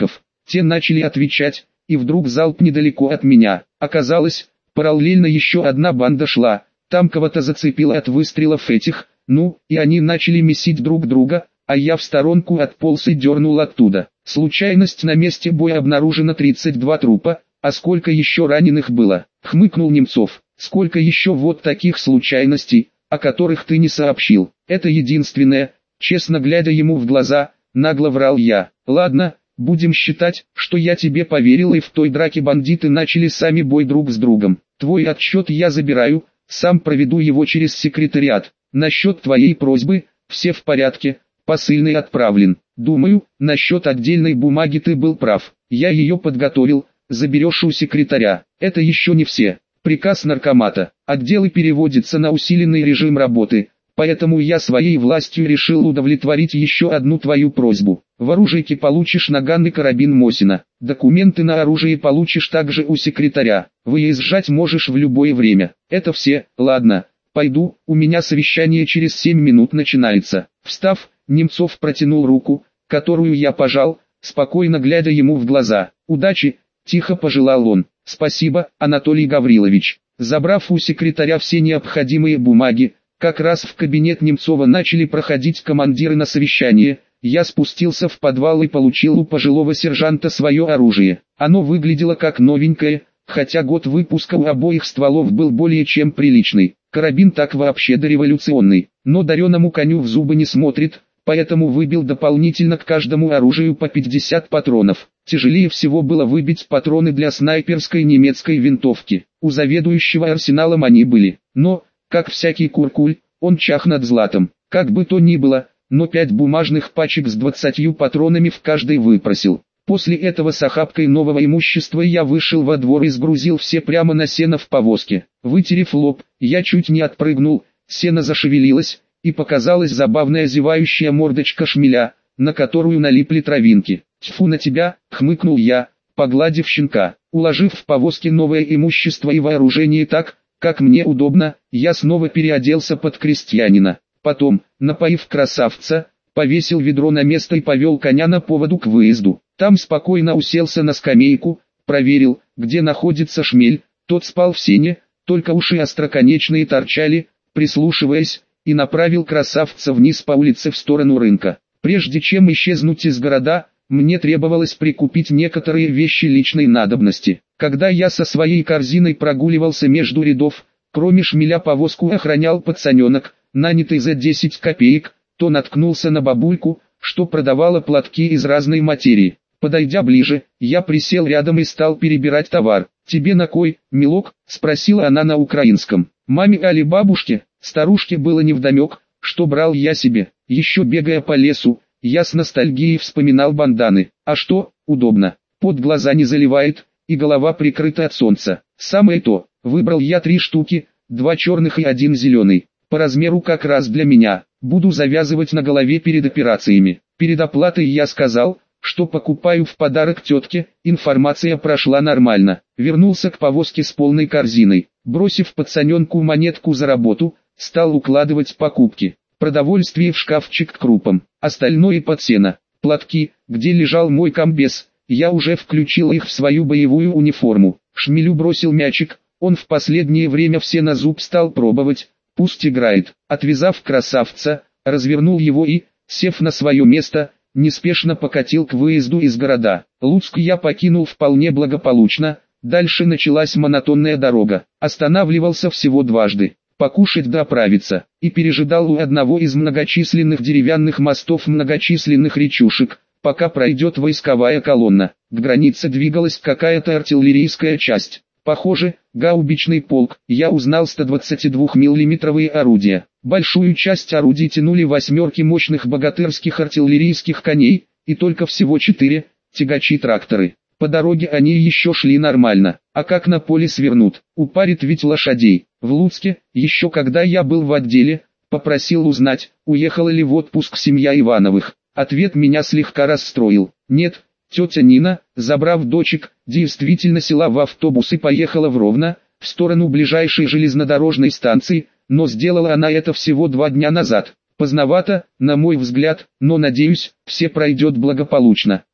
Те начали отвечать, и вдруг залп недалеко от меня. Оказалось, параллельно еще одна банда шла, там кого-то зацепило от выстрелов этих, ну, и они начали месить друг друга, а я в сторонку отполз и дернул оттуда. Случайность: на месте боя обнаружено тридцать два трупа, а сколько еще раненых было? Хмыкнул Немцов. Сколько еще вот таких случайностей, о которых ты не сообщил? Это единственное. Честно глядя ему в глаза, нагло врал я. Ладно, будем считать, что я тебе поверил, и в той драке бандиты начали сами бой друг с другом. Твой отчет я забираю, сам проведу его через секретариат. Насчет твоей просьбы, все в порядке, посыльный отправлен. Думаю, насчет отдельной бумаги ты был прав. Я ее подготовил, заберешь у секретаря. Это еще не все. Приказ наркомата. Отделы переводятся на усиленный режим работы, поэтому я своей властью решил удовлетворить еще одну твою просьбу. В оружейке получишь наган и карабин Мосина. Документы на оружие получишь также у секретаря. Выезжать можешь в любое время. Это все. Ладно, пойду, у меня совещание через семь минут начинается. Встав, Немцов протянул руку, которую я пожал, спокойно глядя ему в глаза. Удачи, тихо пожелал он. Спасибо, Анатолий Гаврилович. Забрав у секретаря все необходимые бумаги, как раз в кабинет Немцова начали проходить командиры на совещание. Я спустился в подвал и получил у пожилого сержанта свое оружие. Оно выглядело как новенькое, хотя год выпуска у обоих стволов был более чем приличный. Карабин так вообще дореволюционный, но дареному коню в зубы не смотрит, поэтому выбил дополнительно к каждому оружию по пятьдесят патронов. Тяжелее всего было выбить патроны для снайперской немецкой винтовки. У заведующего арсеналом они были, но, как всякий куркуль, он чах над златом. Как бы то ни было, но пять бумажных пачек с двадцатью патронами в каждой выпросил. После этого с охапкой нового имущества я вышел во двор и сгрузил все прямо на сено в повозке. Вытерев лоб, я чуть не отпрыгнул, сено зашевелилось, и показалась забавная зевающая мордочка шмеля, на которую налипли травинки. «Тьфу на тебя!» — хмыкнул я, погладив щенка. Уложив в повозке новое имущество и вооружение так, как мне удобно, я снова переоделся под крестьянина. Потом, напоив красавца, повесил ведро на место и повел коня на поводу к выезду. Там спокойно уселся на скамейку, проверил, где находится шмель. Тот спал в сене, только уши остроконечные торчали, прислушиваясь, и направил красавца вниз по улице в сторону рынка. Прежде чем исчезнуть из города, мне требовалось прикупить некоторые вещи личной надобности. Когда я со своей корзиной прогуливался между рядов, кроме шмеля повозку охранял пацаненок, нанятый за десять копеек, то наткнулся на бабульку, что продавала платки из разной материи. Подойдя ближе, я присел рядом и стал перебирать товар. «Тебе на кой, милок?» — спросила она на украинском. Маме али бабушке, старушке было невдомек, что брал я себе. Еще бегая по лесу, я с ностальгией вспоминал банданы. А что, удобно, под глаза не заливает, и голова прикрыта от солнца. Самое то, выбрал я три штуки, два черных и один зеленый. По размеру как раз для меня, буду завязывать на голове перед операциями. Перед оплатой я сказал, что покупаю в подарок тетке, информация прошла нормально. Вернулся к повозке с полной корзиной. Бросив пацаненку монетку за работу, стал укладывать покупки. Продовольствие в шкафчик к крупам, остальное под сено. Платки, где лежал мой комбез, я уже включил их в свою боевую униформу. Шмелю бросил мячик, он в последнее время все на зуб стал пробовать, пусть играет. Отвязав красавца, развернул его и, сев на свое место, неспешно покатил к выезду из города. Луцк я покинул вполне благополучно, дальше началась монотонная дорога. Останавливался всего дважды, покушать да оправиться, и пережидал у одного из многочисленных деревянных мостов многочисленных речушек, пока пройдет войсковая колонна. К границе двигалась какая-то артиллерийская часть. Похоже, гаубичный полк. Я узнал сто двадцатидвухмиллиметровые орудия. Большую часть орудий тянули восьмерки мощных богатырских артиллерийских коней, и только всего четыре тягачи-тракторы. По дороге они еще шли нормально, а как на поле свернут, упарит ведь лошадей. В Луцке, еще когда я был в отделе, попросил узнать, уехала ли в отпуск семья Ивановых. Ответ меня слегка расстроил. Нет, тетя Нина, забрав дочек, действительно села в автобус и поехала в Ровно, в сторону ближайшей железнодорожной станции, но сделала она это всего два дня назад. Поздновато, на мой взгляд, но надеюсь, все пройдет благополучно.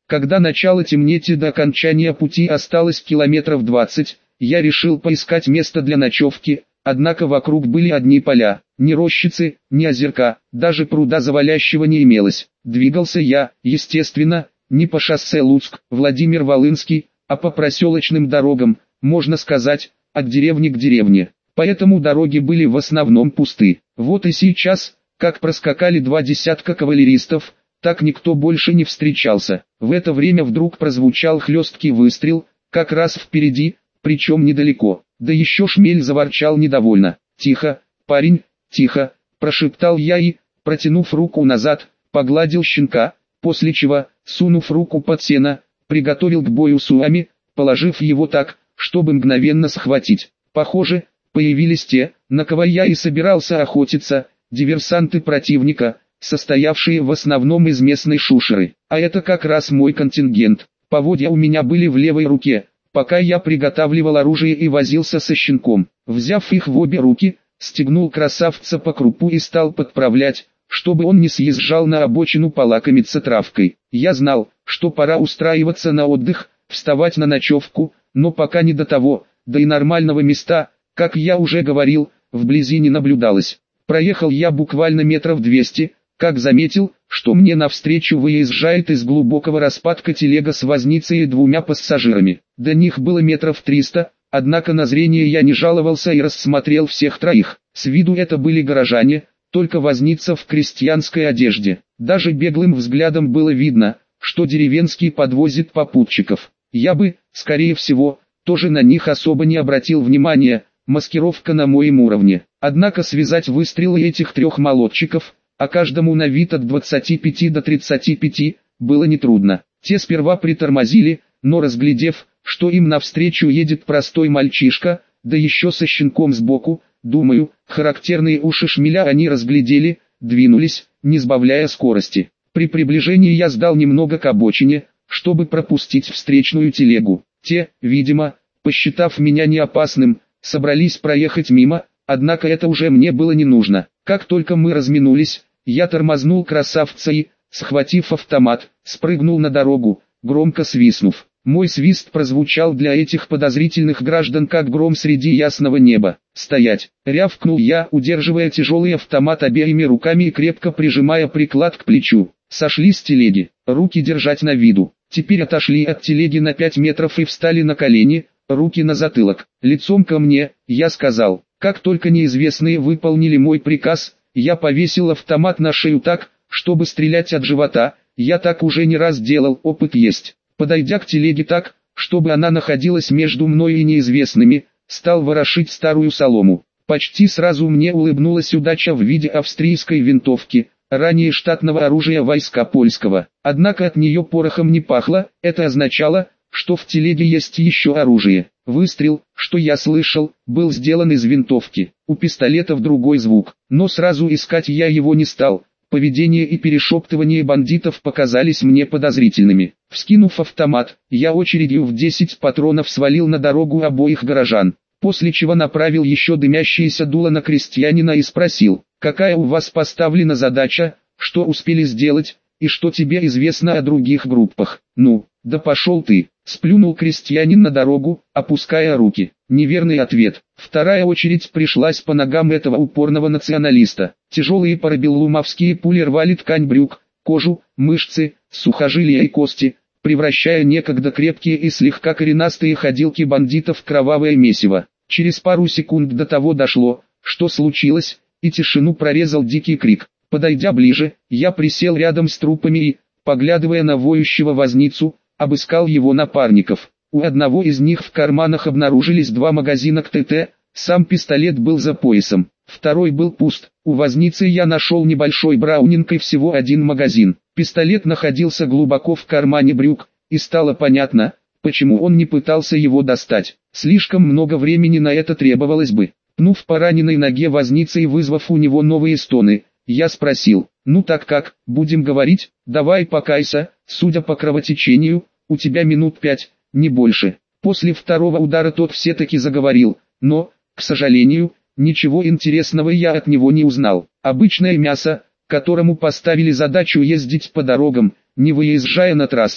Когда начало темнеть и до окончания пути осталось километров двадцать, я решил поискать место для ночевки, однако вокруг были одни поля, ни рощицы, ни озерка, даже пруда завалящего не имелось. Двигался я, естественно, не по шоссе Луцк-Владимир-Волынский, а по проселочным дорогам, можно сказать, от деревни к деревне. Поэтому дороги были в основном пусты. Вот и сейчас, как проскакали два десятка кавалеристов, так никто больше не встречался. В это время вдруг прозвучал хлесткий выстрел, как раз впереди, причем недалеко. Да еще шмель заворчал недовольно. «Тихо, парень, тихо», – прошептал я и, протянув руку назад, погладил щенка, после чего, сунув руку под сено, приготовил к бою Суами, положив его так, чтобы мгновенно схватить. Похоже, появились те, на кого я и собирался охотиться, диверсанты противника, состоявшие в основном из местной шушеры. А это как раз мой контингент. Поводья у меня были в левой руке, пока я приготавливал оружие и возился со щенком. Взяв их в обе руки, стегнул красавца по крупу и стал подправлять, чтобы он не съезжал на обочину полакомиться травкой. Я знал, что пора устраиваться на отдых, вставать на ночевку, но пока не до того, да и нормального места, как я уже говорил, вблизи не наблюдалось. Проехал я буквально метров двести, как заметил, что мне навстречу выезжает из глубокого распадка телега с возницей и двумя пассажирами. До них было метров триста, однако на зрение я не жаловался и рассмотрел всех троих. С виду это были горожане, только возница в крестьянской одежде. Даже беглым взглядом было видно, что деревенский подвозит попутчиков. Я бы, скорее всего, тоже на них особо не обратил внимания, маскировка на моем уровне. Однако связать выстрелы этих трех молодчиков, а каждому на вид от двадцати пяти до тридцати пяти, было нетрудно. Те сперва притормозили, но разглядев, что им навстречу едет простой мальчишка, да еще со щенком сбоку, думаю, характерные уши шмеля они разглядели, двинулись, не сбавляя скорости. При приближении я сдал немного к обочине, чтобы пропустить встречную телегу. Те, видимо, посчитав меня неопасным, собрались проехать мимо, однако это уже мне было не нужно. Как только мы разминулись, я тормознул красавца и, схватив автомат, спрыгнул на дорогу, громко свистнув. Мой свист прозвучал для этих подозрительных граждан как гром среди ясного неба. «Стоять!» — рявкнул я, удерживая тяжелый автомат обеими руками и крепко прижимая приклад к плечу. Сошли с телеги, руки держать на виду. Теперь отошли от телеги на пять метров и встали на колени, руки на затылок. Лицом ко мне, я сказал. Как только неизвестные выполнили мой приказ, я повесил автомат на шею так, чтобы стрелять от живота. Я так уже не раз делал, опыт есть. Подойдя к телеге так, чтобы она находилась между мной и неизвестными, стал ворошить старую солому. Почти сразу мне улыбнулась удача в виде австрийской винтовки, ранее штатного оружия войска польского. Однако от нее порохом не пахло, это означало, что в телеге есть еще оружие. Выстрел, что я слышал, был сделан из винтовки. У пистолетов другой звук, но сразу искать я его не стал. Поведение и перешептывание бандитов показались мне подозрительными. Вскинув автомат, я очередью в десять патронов свалил на дорогу обоих горожан, после чего направил еще дымящееся дуло на крестьянина и спросил: «Какая у вас поставлена задача, что успели сделать, и что тебе известно о других группах?» «Ну, да пошел ты!» — сплюнул крестьянин на дорогу, опуская руки. Неверный ответ. Вторая очередь пришлась по ногам этого упорного националиста. Тяжелые парабеллумовские пули рвали ткань брюк, кожу, мышцы, сухожилия и кости, превращая некогда крепкие и слегка коренастые ходилки бандитов в кровавое месиво. Через пару секунд до того дошло, что случилось, и тишину прорезал дикий крик. Подойдя ближе, я присел рядом с трупами и, поглядывая на воющего возницу, обыскал его напарников. У одного из них в карманах обнаружились два магазина к ТТ, сам пистолет был за поясом. Второй был пуст. У возницы я нашел небольшой браунинг и всего один магазин. Пистолет находился глубоко в кармане брюк, и стало понятно, почему он не пытался его достать. Слишком много времени на это требовалось бы. Пнув по раненой ноге возницы и вызвав у него новые стоны, я спросил: «Ну так как, будем говорить? Давай покайся, судя по кровотечению, у тебя минут пять, не больше». После второго удара тот все-таки заговорил, но, к сожалению, ничего интересного я от него не узнал. Обычное мясо, которому поставили задачу ездить по дорогам, не выезжая на трассы,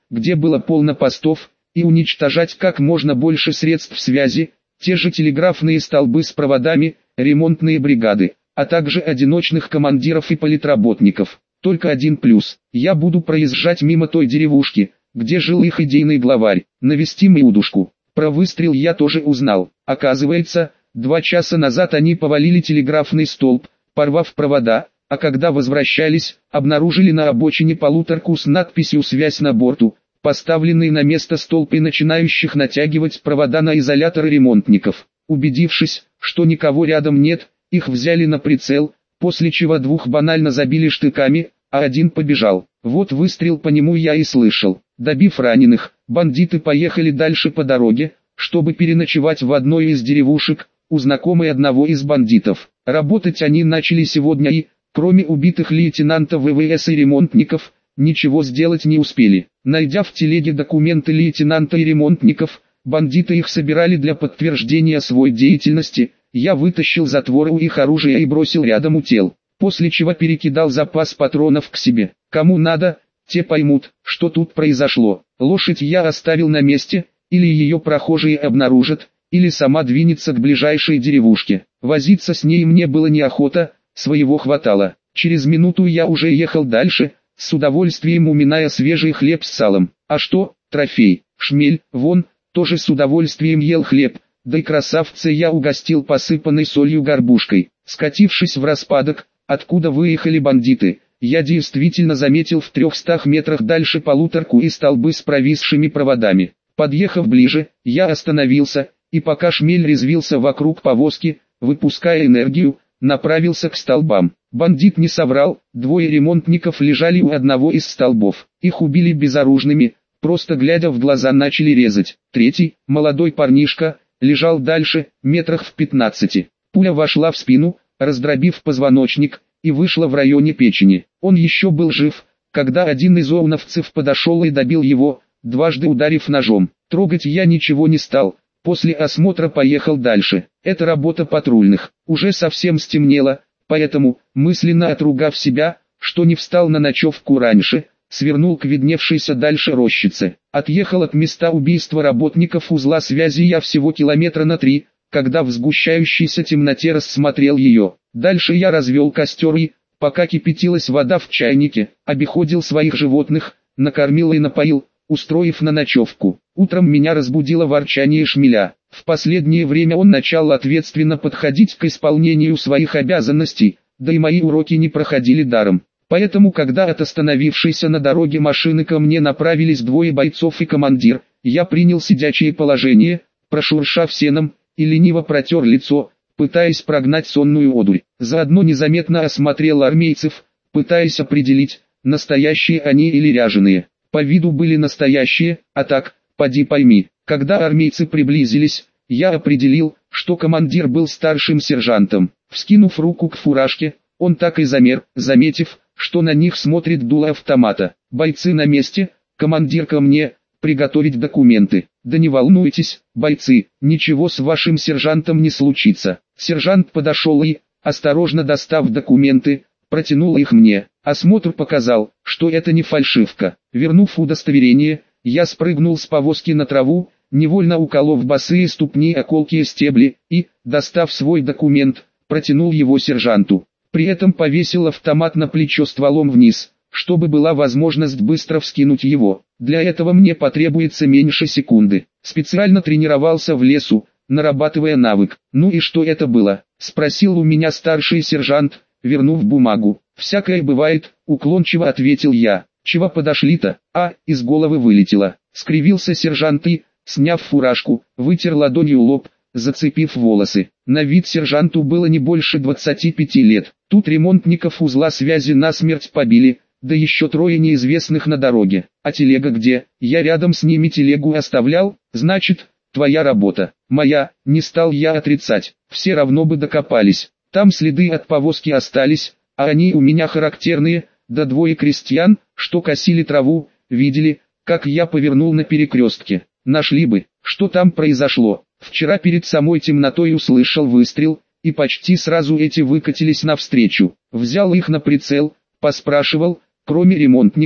где было полно постов, и уничтожать как можно больше средств связи, те же телеграфные столбы с проводами, ремонтные бригады, а также одиночных командиров и политработников. Только один плюс: я буду проезжать мимо той деревушки, где жил их идейный главарь, навестим Иудушку. Про выстрел я тоже узнал. Оказывается, два часа назад они повалили телеграфный столб, порвав провода, а когда возвращались, обнаружили на обочине полуторку с надписью «Связь на борту», поставленный на место столб и начинающих натягивать провода на изоляторы ремонтников. Убедившись, что никого рядом нет, их взяли на прицел, после чего двух банально забили штыками, а один побежал. Вот выстрел по нему я и слышал. Добив раненых, бандиты поехали дальше по дороге, чтобы переночевать в одной из деревушек, у знакомой одного из бандитов. Работать они начали сегодня и, кроме убитых лейтенанта ВВС и ремонтников, ничего сделать не успели. Найдя в телеге документы лейтенанта и ремонтников, бандиты их собирали для подтверждения своей деятельности, я вытащил затворы у их оружия и бросил рядом у тел, после чего перекидал запас патронов к себе. Кому надо, те поймут, что тут произошло. Лошадь я оставил на месте, или ее прохожие обнаружат, или сама двинется к ближайшей деревушке. Возиться с ней мне было неохота, своего хватало. Через минуту я уже ехал дальше, с удовольствием уминая свежий хлеб с салом. А что, трофей, шмель, вон, тоже с удовольствием ел хлеб, да и красавца я угостил посыпанной солью горбушкой. Скатившись в распадок, откуда выехали бандиты, я действительно заметил в трехстах метрах дальше полуторку и столбы с провисшими проводами. Подъехав ближе, я остановился, и пока шмель резвился вокруг повозки, выпуская энергию, направился к столбам. Бандит не соврал, двое ремонтников лежали у одного из столбов. Их убили безоружными, просто глядя в глаза начали резать. Третий, молодой парнишка, лежал дальше, метрах в пятнадцати. Пуля вошла в спину, раздробив позвоночник, и вышла в районе печени. Он еще был жив, когда один из ОУНовцев подошел и добил его, дважды ударив ножом. Трогать я ничего не стал, после осмотра поехал дальше. Это работа патрульных. Уже совсем стемнело, поэтому, мысленно отругав себя, что не встал на ночевку раньше, свернул к видневшейся дальше рощице. Отъехал от места убийства работников узла связи я всего километра на три, когда в сгущающейся темноте рассмотрел ее. Дальше я развел костер и, пока кипятилась вода в чайнике, обиходил своих животных, накормил и напоил, устроив на ночевку. Утром меня разбудило ворчание шмеля. В последнее время он начал ответственно подходить к исполнению своих обязанностей, да и мои уроки не проходили даром. Поэтому, когда от остановившейся на дороге машины ко мне направились двое бойцов и командир, я принял сидячее положение, прошуршав сеном, и лениво протер лицо, пытаясь прогнать сонную одурь. Заодно незаметно осмотрел армейцев, пытаясь определить, настоящие они или ряженые. По виду были настоящие, а так, поди пойми. Когда армейцы приблизились, я определил, что командир был старшим сержантом. Вскинув руку к фуражке, он так и замер, заметив, что на них смотрит дуло автомата. Бойцы на месте, командир ко мне, приготовить документы. Да не волнуйтесь, бойцы, ничего с вашим сержантом не случится. Сержант подошел и, осторожно достав документы, протянул их мне. Осмотр показал, что это не фальшивка. Вернув удостоверение, я спрыгнул с повозки на траву, невольно уколов босые ступни о колкие стебли, и, достав свой документ, протянул его сержанту. При этом повесил автомат на плечо стволом вниз, чтобы была возможность быстро вскинуть его. Для этого мне потребуется меньше секунды. Специально тренировался в лесу, нарабатывая навык. Ну и что это было? Спросил у меня старший сержант, вернув бумагу. Всякое бывает, уклончиво ответил я. Чего подошли-то? А, из головы вылетело. Скривился сержант и, сняв фуражку, вытер ладонью лоб, зацепив волосы. На вид сержанту было не больше двадцати пяти лет. Тут ремонтников узла связи насмерть побили, да еще трое неизвестных на дороге. А телега где? Я рядом с ними телегу оставлял, значит, твоя работа. Моя, не стал я отрицать. Все равно бы докопались. Там следы от повозки остались, а они у меня характерные, да двое крестьян, что косили траву, видели, как я повернул на перекрестке. Нашли бы, что там произошло. Вчера перед самой темнотой услышал выстрел, и почти сразу эти выкатились навстречу. Взял их на прицел, поспрашивал, кроме ремонтников,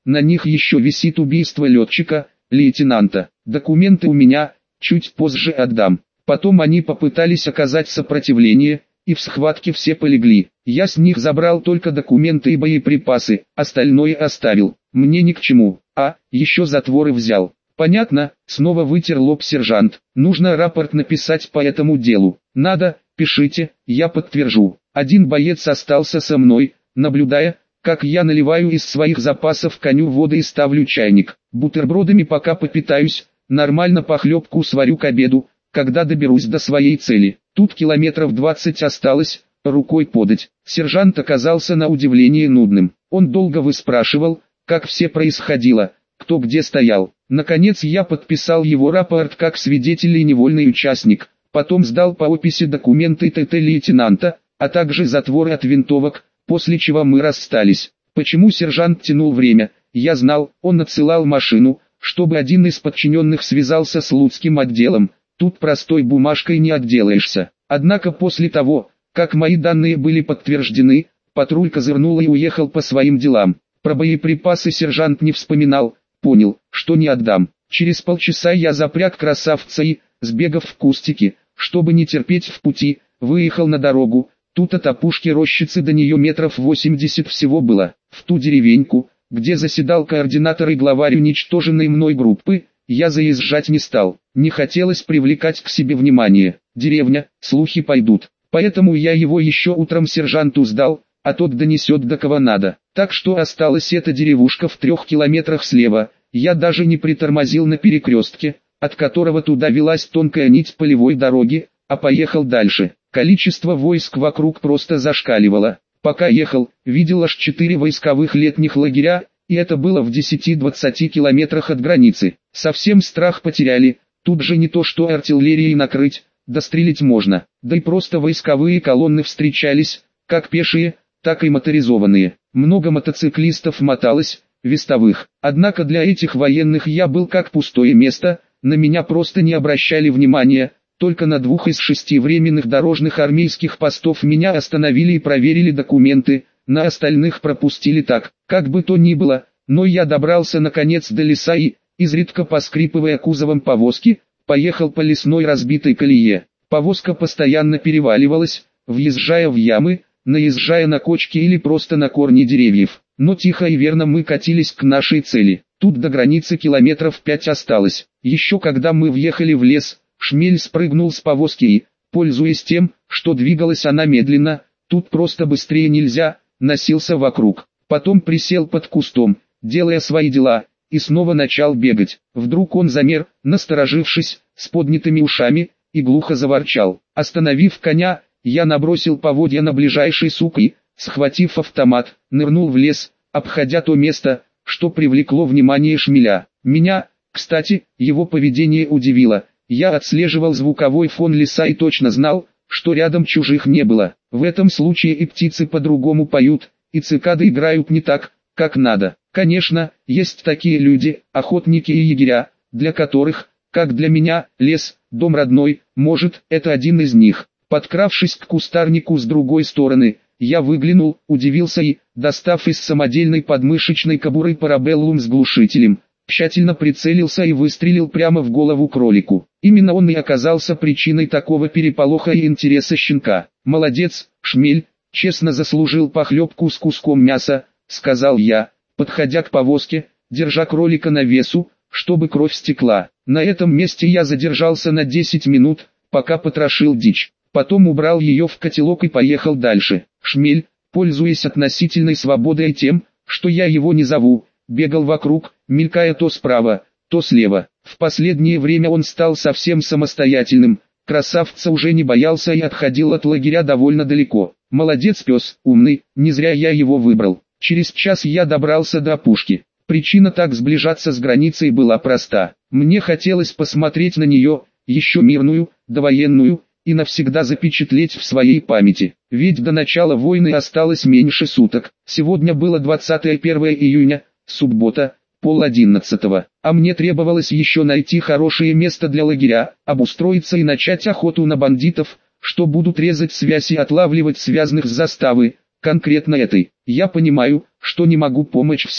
на них еще висит убийство летчика, лейтенанта. Документы у меня, чуть позже отдам. Потом они попытались оказать сопротивление, и в схватке все полегли. Я с них забрал только документы и боеприпасы, остальное оставил. Мне ни к чему. А, еще затворы взял. Понятно, снова вытер лоб сержант. Нужно рапорт написать по этому делу. Надо, пишите, я подтвержу. Один боец остался со мной, наблюдая, как я наливаю из своих запасов коню воды и ставлю чайник. Бутербродами пока попитаюсь, нормально похлебку сварю к обеду, когда доберусь до своей цели. Тут километров двадцать осталось, рукой подать. Сержант оказался на удивление нудным. Он долго выспрашивал, как все происходило, кто где стоял. Наконец я подписал его рапорт как свидетель и невольный участник. Потом сдал по описи документы ТТ лейтенанта, а также затворы от винтовок, после чего мы расстались. Почему сержант тянул время, я знал, он отсылал машину, чтобы один из подчиненных связался с Луцким отделом. Тут простой бумажкой не отделаешься. Однако после того, как мои данные были подтверждены, патруль козырнул и уехал по своим делам. Про боеприпасы сержант не вспоминал, понял, что не отдам. Через полчаса я запряг красавца и, сбегав в кустики, чтобы не терпеть в пути, выехал на дорогу. Тут от опушки рощицы до нее метров восемьдесят всего было. В ту деревеньку, где заседал координатор и главарь уничтоженной мной группы, я заезжать не стал. Не хотелось привлекать к себе внимание. Деревня, слухи пойдут. Поэтому я его еще утром сержанту сдал, а тот донесет до кого надо. Так что осталась эта деревушка в трех километрах слева. Я даже не притормозил на перекрестке, от которого туда велась тонкая нить полевой дороги, а поехал дальше. Количество войск вокруг просто зашкаливало. Пока ехал, видел аж четыре войсковых летних лагеря, и это было в десяти-двадцати километрах от границы. Совсем страх потеряли, тут же не то что артиллерией накрыть, дострелить можно. Да и просто войсковые колонны встречались, как пешие, так и моторизованные. Много мотоциклистов моталось, вестовых. Однако для этих военных я был как пустое место, на меня просто не обращали внимания. Только на двух из шести временных дорожных армейских постов меня остановили и проверили документы, на остальных пропустили так, как бы то ни было, но я добрался наконец до леса и, изредка поскрипывая кузовом повозки, поехал по лесной разбитой колее. Повозка постоянно переваливалась, въезжая в ямы, наезжая на кочки или просто на корни деревьев. Но тихо и верно мы катились к нашей цели. Тут до границы километров пять осталось. Еще когда мы въехали в лес, Шмель спрыгнул с повозки и, пользуясь тем, что двигалась она медленно, тут просто быстрее нельзя, носился вокруг. Потом присел под кустом, делая свои дела, и снова начал бегать. Вдруг он замер, насторожившись, с поднятыми ушами, и глухо заворчал. Остановив коня, я набросил поводья на ближайший сук и, схватив автомат, нырнул в лес, обходя то место, что привлекло внимание Шмеля. Меня, кстати, его поведение удивило. Я отслеживал звуковой фон леса и точно знал, что рядом чужих не было. В этом случае и птицы по-другому поют, и цикады играют не так, как надо. Конечно, есть такие люди, охотники и егеря, для которых, как для меня, лес, дом родной, может, это один из них. Подкравшись к кустарнику с другой стороны, я выглянул, удивился и, достав из самодельной подмышечной кобуры парабеллум с глушителем, тщательно прицелился и выстрелил прямо в голову кролику. Именно он и оказался причиной такого переполоха и интереса щенка. «Молодец, Шмель, честно заслужил похлебку с куском мяса», — сказал я, подходя к повозке, держа кролика на весу, чтобы кровь стекла. На этом месте я задержался на десять минут, пока потрошил дичь. Потом убрал ее в котелок и поехал дальше. Шмель, пользуясь относительной свободой тем, что я его не зову, бегал вокруг, мелькая то справа, то слева. В последнее время он стал совсем самостоятельным, красавца уже не боялся и отходил от лагеря довольно далеко. Молодец пес, умный, не зря я его выбрал. Через час я добрался до опушки. Причина так сближаться с границей была проста. Мне хотелось посмотреть на нее, еще мирную, довоенную, и навсегда запечатлеть в своей памяти. Ведь до начала войны осталось меньше суток. Сегодня было двадцатое первое июня, суббота, пол одиннадцатого. А мне требовалось еще найти хорошее место для лагеря, обустроиться и начать охоту на бандитов, что будут резать связь и отлавливать связанных с заставы, конкретно этой. Я понимаю, что не могу помочь всем,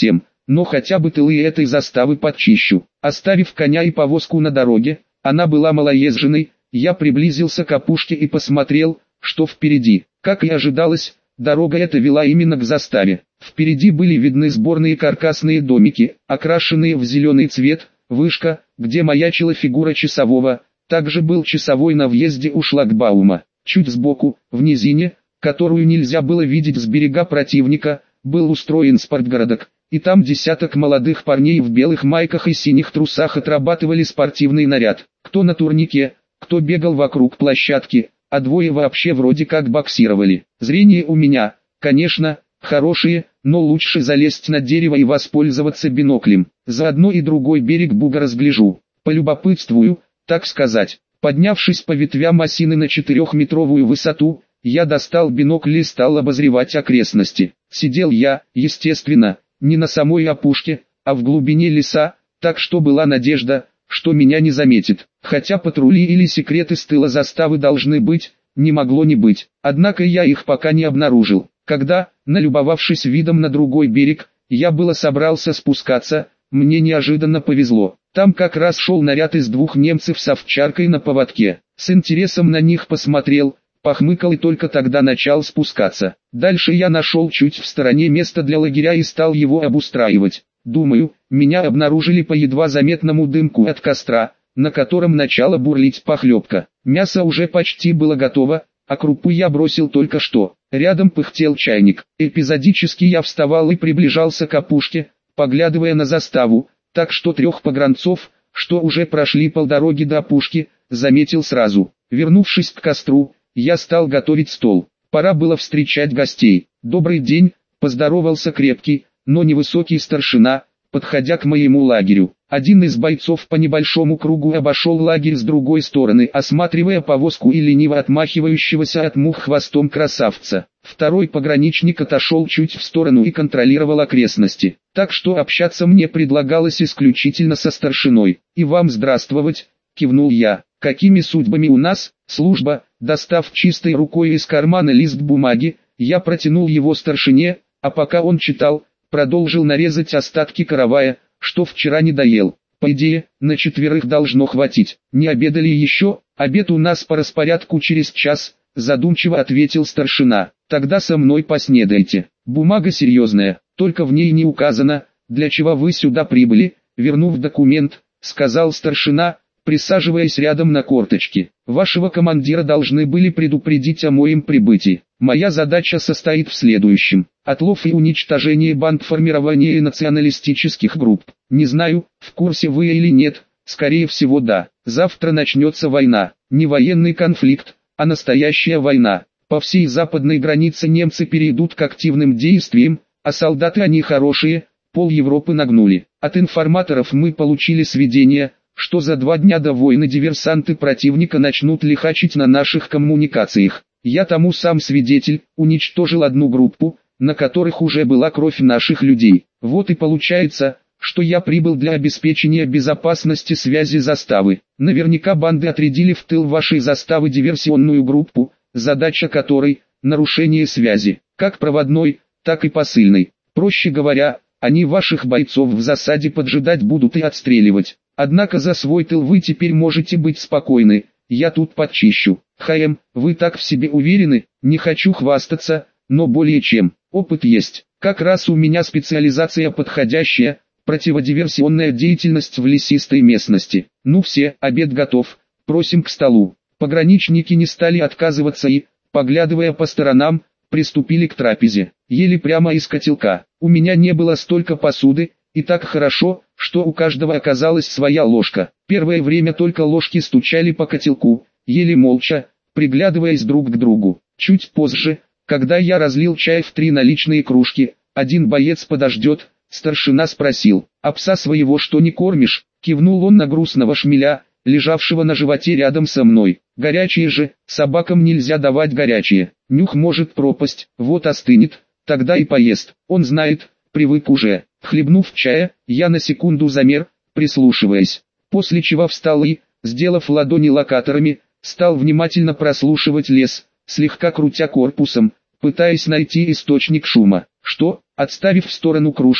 но хотя бы тылы этой заставы подчищу. Оставив коня и повозку на дороге, она была малоезженной, я приблизился к опушке и посмотрел, что впереди. Как и ожидалось, дорога эта вела именно к заставе. Впереди были видны сборные каркасные домики, окрашенные в зеленый цвет, вышка, где маячила фигура часового, также был часовой на въезде у шлагбаума. Чуть сбоку, в низине, которую нельзя было видеть с берега противника, был устроен спортгородок, и там десяток молодых парней в белых майках и синих трусах отрабатывали спортивный наряд. Кто на турнике, кто бегал вокруг площадки, а двое вообще вроде как боксировали. Зрение у меня, конечно, хорошее, но лучше залезть на дерево и воспользоваться биноклем. Заодно и другой берег буга разгляжу. Полюбопытствую, так сказать. Поднявшись по ветвям осины на четырехметровую высоту, я достал бинокль и стал обозревать окрестности. Сидел я, естественно, не на самой опушке, а в глубине леса, так что была надежда, что меня не заметит. Хотя патрули или секреты с тыла заставы должны быть, не могло не быть. Однако я их пока не обнаружил. Когда, налюбовавшись видом на другой берег, я было собрался спускаться, мне неожиданно повезло. Там как раз шел наряд из двух немцев с овчаркой на поводке. С интересом на них посмотрел, похмыкал и только тогда начал спускаться. Дальше я нашел чуть в стороне место для лагеря и стал его обустраивать. Думаю, меня обнаружили по едва заметному дымку от костра, на котором начала бурлить похлебка. Мясо уже почти было готово, а крупу я бросил только что. Рядом пыхтел чайник. Эпизодически я вставал и приближался к опушке, поглядывая на заставу, так что трех погранцов, что уже прошли полдороги до опушки, заметил сразу. Вернувшись к костру, я стал готовить стол. Пора было встречать гостей. «Добрый день», — поздоровался крепкий, но невысокий старшина, подходя к моему лагерю. Один из бойцов по небольшому кругу обошел лагерь с другой стороны, осматривая повозку и лениво отмахивающегося от мух хвостом красавца. Второй пограничник отошел чуть в сторону и контролировал окрестности. Так что общаться мне предлагалось исключительно со старшиной. «И вам здравствовать», — кивнул я. «Какими судьбами у нас, служба?» Достав чистой рукой из кармана лист бумаги, я протянул его старшине, а пока он читал, продолжил нарезать остатки каравая, что вчера не доел. По идее, на четверых должно хватить. Не обедали еще? Обед у нас по распорядку через час, задумчиво ответил старшина. Тогда со мной поснедайте. Бумага серьезная, только в ней не указано, для чего вы сюда прибыли. Вернув документ, сказал старшина, присаживаясь рядом на корточки. Вашего командира должны были предупредить о моем прибытии. Моя задача состоит в следующем. Отлов и уничтожение банд формирования националистических групп. Не знаю, в курсе вы или нет, скорее всего да. Завтра начнется война. Не военный конфликт, а настоящая война. По всей западной границе немцы перейдут к активным действиям, а солдаты они хорошие, пол Европы нагнули. От информаторов мы получили сведения, что за два дня до войны диверсанты противника начнут лихачить на наших коммуникациях. Я тому сам свидетель, уничтожил одну группу, на которых уже была кровь наших людей. Вот и получается, что я прибыл для обеспечения безопасности связи заставы. Наверняка банды отрядили в тыл вашей заставы диверсионную группу, задача которой – нарушение связи, как проводной, так и посыльной. Проще говоря, они ваших бойцов в засаде поджидать будут и отстреливать. Однако за свой тыл вы теперь можете быть спокойны, я тут подчищу. ХМ, вы так в себе уверены? Не хочу хвастаться, но более чем. Опыт есть. Как раз у меня специализация подходящая, противодиверсионная деятельность в лесистой местности. Ну все, обед готов, просим к столу. Пограничники не стали отказываться и, поглядывая по сторонам, приступили к трапезе. Ели прямо из котелка. У меня не было столько посуды, и так хорошо, что у каждого оказалась своя ложка. Первое время только ложки стучали по котелку, ели молча, приглядываясь друг к другу. Чуть позже, когда я разлил чай в три наличные кружки, один боец подождет, старшина спросил: «А пса своего что не кормишь?» Кивнул он на грустного шмеля, лежавшего на животе рядом со мной. «Горячие же, собакам нельзя давать горячие, нюх может пропасть, вот остынет, тогда и поест, он знает, привык уже». Хлебнув чая, я на секунду замер, прислушиваясь, после чего встал и, сделав ладони локаторами, стал внимательно прослушивать лес, слегка крутя корпусом, пытаясь найти источник шума. Что, отставив в сторону кружку,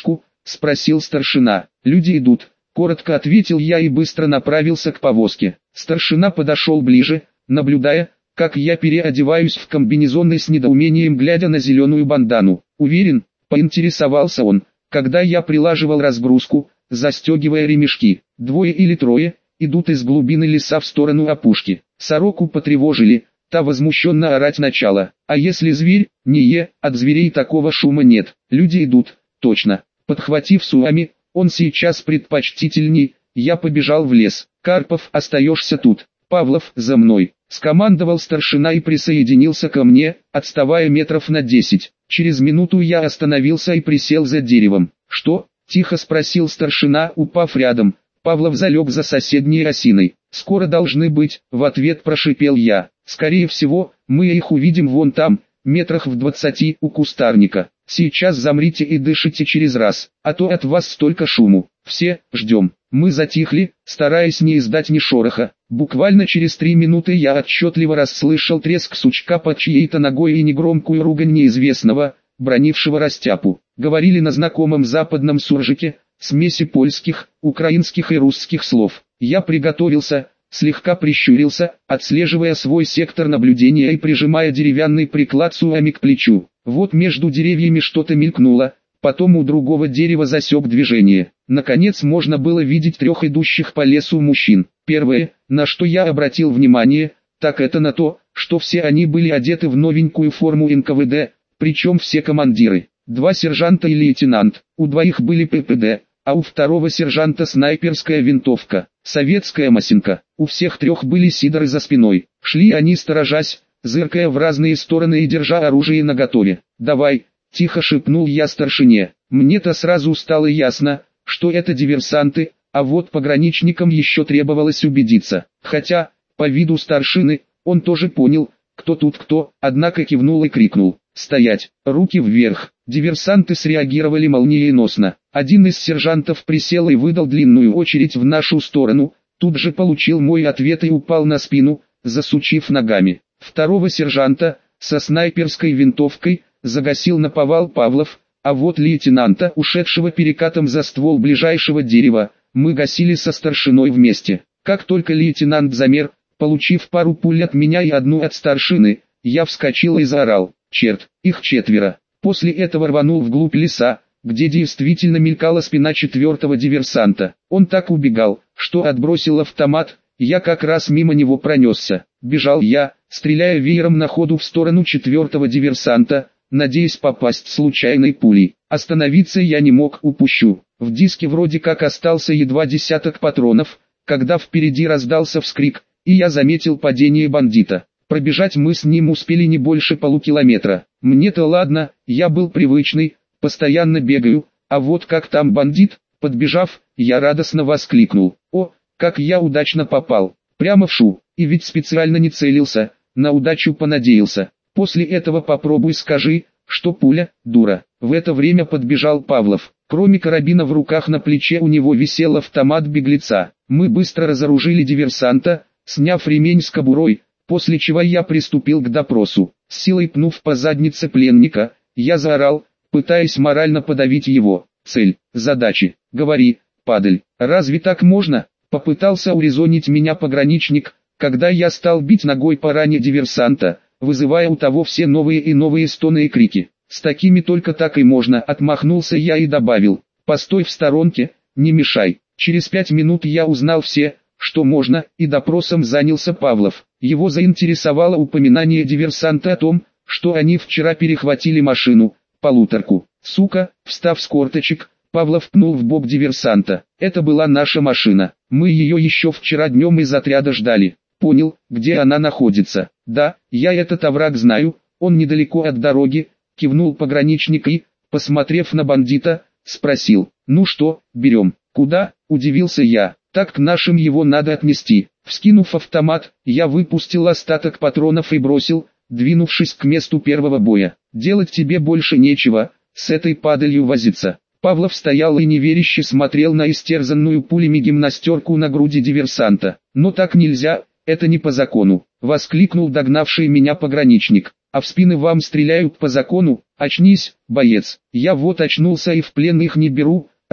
— спросил старшина. «Люди идут», — коротко ответил я и быстро направился к повозке. Старшина подошел ближе, наблюдая, как я переодеваюсь в комбинезон и с недоумением глядя на зеленую бандану. «Уверен?» — поинтересовался он, когда я прилаживал разгрузку, застегивая ремешки. «Двое или трое, идут из глубины леса в сторону опушки. Сороку потревожили, та возмущенно орать начала. А если зверь? Не е, от зверей такого шума нет. Люди идут, точно». Подхватив Суами, он сейчас предпочтительней, я побежал в лес. «Карпов, остаешься тут. Павлов, за мной», — скомандовал старшина и присоединился ко мне, отставая метров на десять. Через минуту я остановился и присел за деревом. «Что?» — тихо спросил старшина, упав рядом. Павлов залег за соседней осиной. «Скоро должны быть», — в ответ прошипел я. «Скорее всего, мы их увидим вон там, метрах в двадцати у кустарника. Сейчас замрите и дышите через раз, а то от вас столько шуму. Все, ждем». Мы затихли, стараясь не издать ни шороха. Буквально через три минуты я отчетливо расслышал треск сучка под чьей-то ногой и негромкую ругань неизвестного, бранившего растяпу. Говорили на знакомом западном суржике, смеси польских, украинских и русских слов. Я приготовился, слегка прищурился, отслеживая свой сектор наблюдения и прижимая деревянный приклад Суами к плечу. Вот между деревьями что-то мелькнуло, потом у другого дерева засек движение. Наконец можно было видеть трех идущих по лесу мужчин. Первое, на что я обратил внимание, так это на то, что все они были одеты в новенькую форму эн ка вэ дэ, причем все командиры. Два сержанта и лейтенант, у двоих были пэ пэ дэ, а у второго сержанта снайперская винтовка, советская Масенко. У всех трех были сидоры за спиной. Шли они сторожась, зыркая в разные стороны и держа оружие наготове. «Давай», — тихо шепнул я старшине. Мне-то сразу стало ясно, что это диверсанты, а вот пограничникам еще требовалось убедиться. Хотя, по виду старшины, он тоже понял, кто тут кто, однако кивнул и крикнул: «Стоять! Руки вверх!». Диверсанты среагировали молниеносно. Один из сержантов присел и выдал длинную очередь в нашу сторону, тут же получил мой ответ и упал на спину, засучив ногами. Второго сержанта, со снайперской винтовкой, загасил наповал Павлов, а вот лейтенанта, ушедшего перекатом за ствол ближайшего дерева, мы гасили со старшиной вместе. Как только лейтенант замер, получив пару пуль от меня и одну от старшины, я вскочил и заорал: «Черт, их четверо!». После этого рванул вглубь леса, где действительно мелькала спина четвертого диверсанта. Он так убегал, что отбросил автомат, я как раз мимо него пронесся. Бежал я, стреляя веером на ходу в сторону четвертого диверсанта, надеясь попасть случайной пулей. Остановиться я не мог, упущу. В диске вроде как остался едва десяток патронов, когда впереди раздался вскрик, и я заметил падение бандита. Пробежать мы с ним успели не больше полукилометра. Мне-то ладно, я был привычный, постоянно бегаю, а вот как там бандит, подбежав, я радостно воскликнул: «О, как я удачно попал! Прямо в шу!» И ведь специально не целился, на удачу понадеялся. После этого попробуй скажи, что пуля, дура. В это время подбежал Павлов. Кроме карабина в руках на плече у него висел автомат беглеца. Мы быстро разоружили диверсанта, сняв ремень с кобурой, после чего я приступил к допросу. С силой пнув по заднице пленника, я заорал, пытаясь морально подавить его. «Цель, задачи, говори, падаль, разве так можно?» Попытался урезонить меня пограничник, когда я стал бить ногой по ране диверсанта, вызывая у того все новые и новые стоны и крики. «С такими только так и можно», — отмахнулся я и добавил: «Постой в сторонке, не мешай». Через пять минут я узнал все, что можно, и допросом занялся Павлов. Его заинтересовало упоминание диверсанта о том, что они вчера перехватили машину, полуторку. «Сука», встав с корточек, Павлов пнул в бок диверсанта. «Это была наша машина. Мы ее еще вчера днем из отряда ждали». «Понял, где она находится?» «Да, я этот овраг знаю, он недалеко от дороги», — кивнул пограничник и, посмотрев на бандита, спросил: «Ну что, берем?» «Куда?» — удивился я. «Так к нашим его надо отнести». Вскинув автомат, я выпустил остаток патронов и бросил, двинувшись к месту первого боя: «Делать тебе больше нечего, с этой падалью возиться». Павлов стоял и неверяще смотрел на истерзанную пулями гимнастерку на груди диверсанта. «Но так нельзя, это не по закону», — воскликнул догнавший меня пограничник. «А в спины вам стреляют по закону? Очнись, боец». «Я вот очнулся и в плен их не беру»,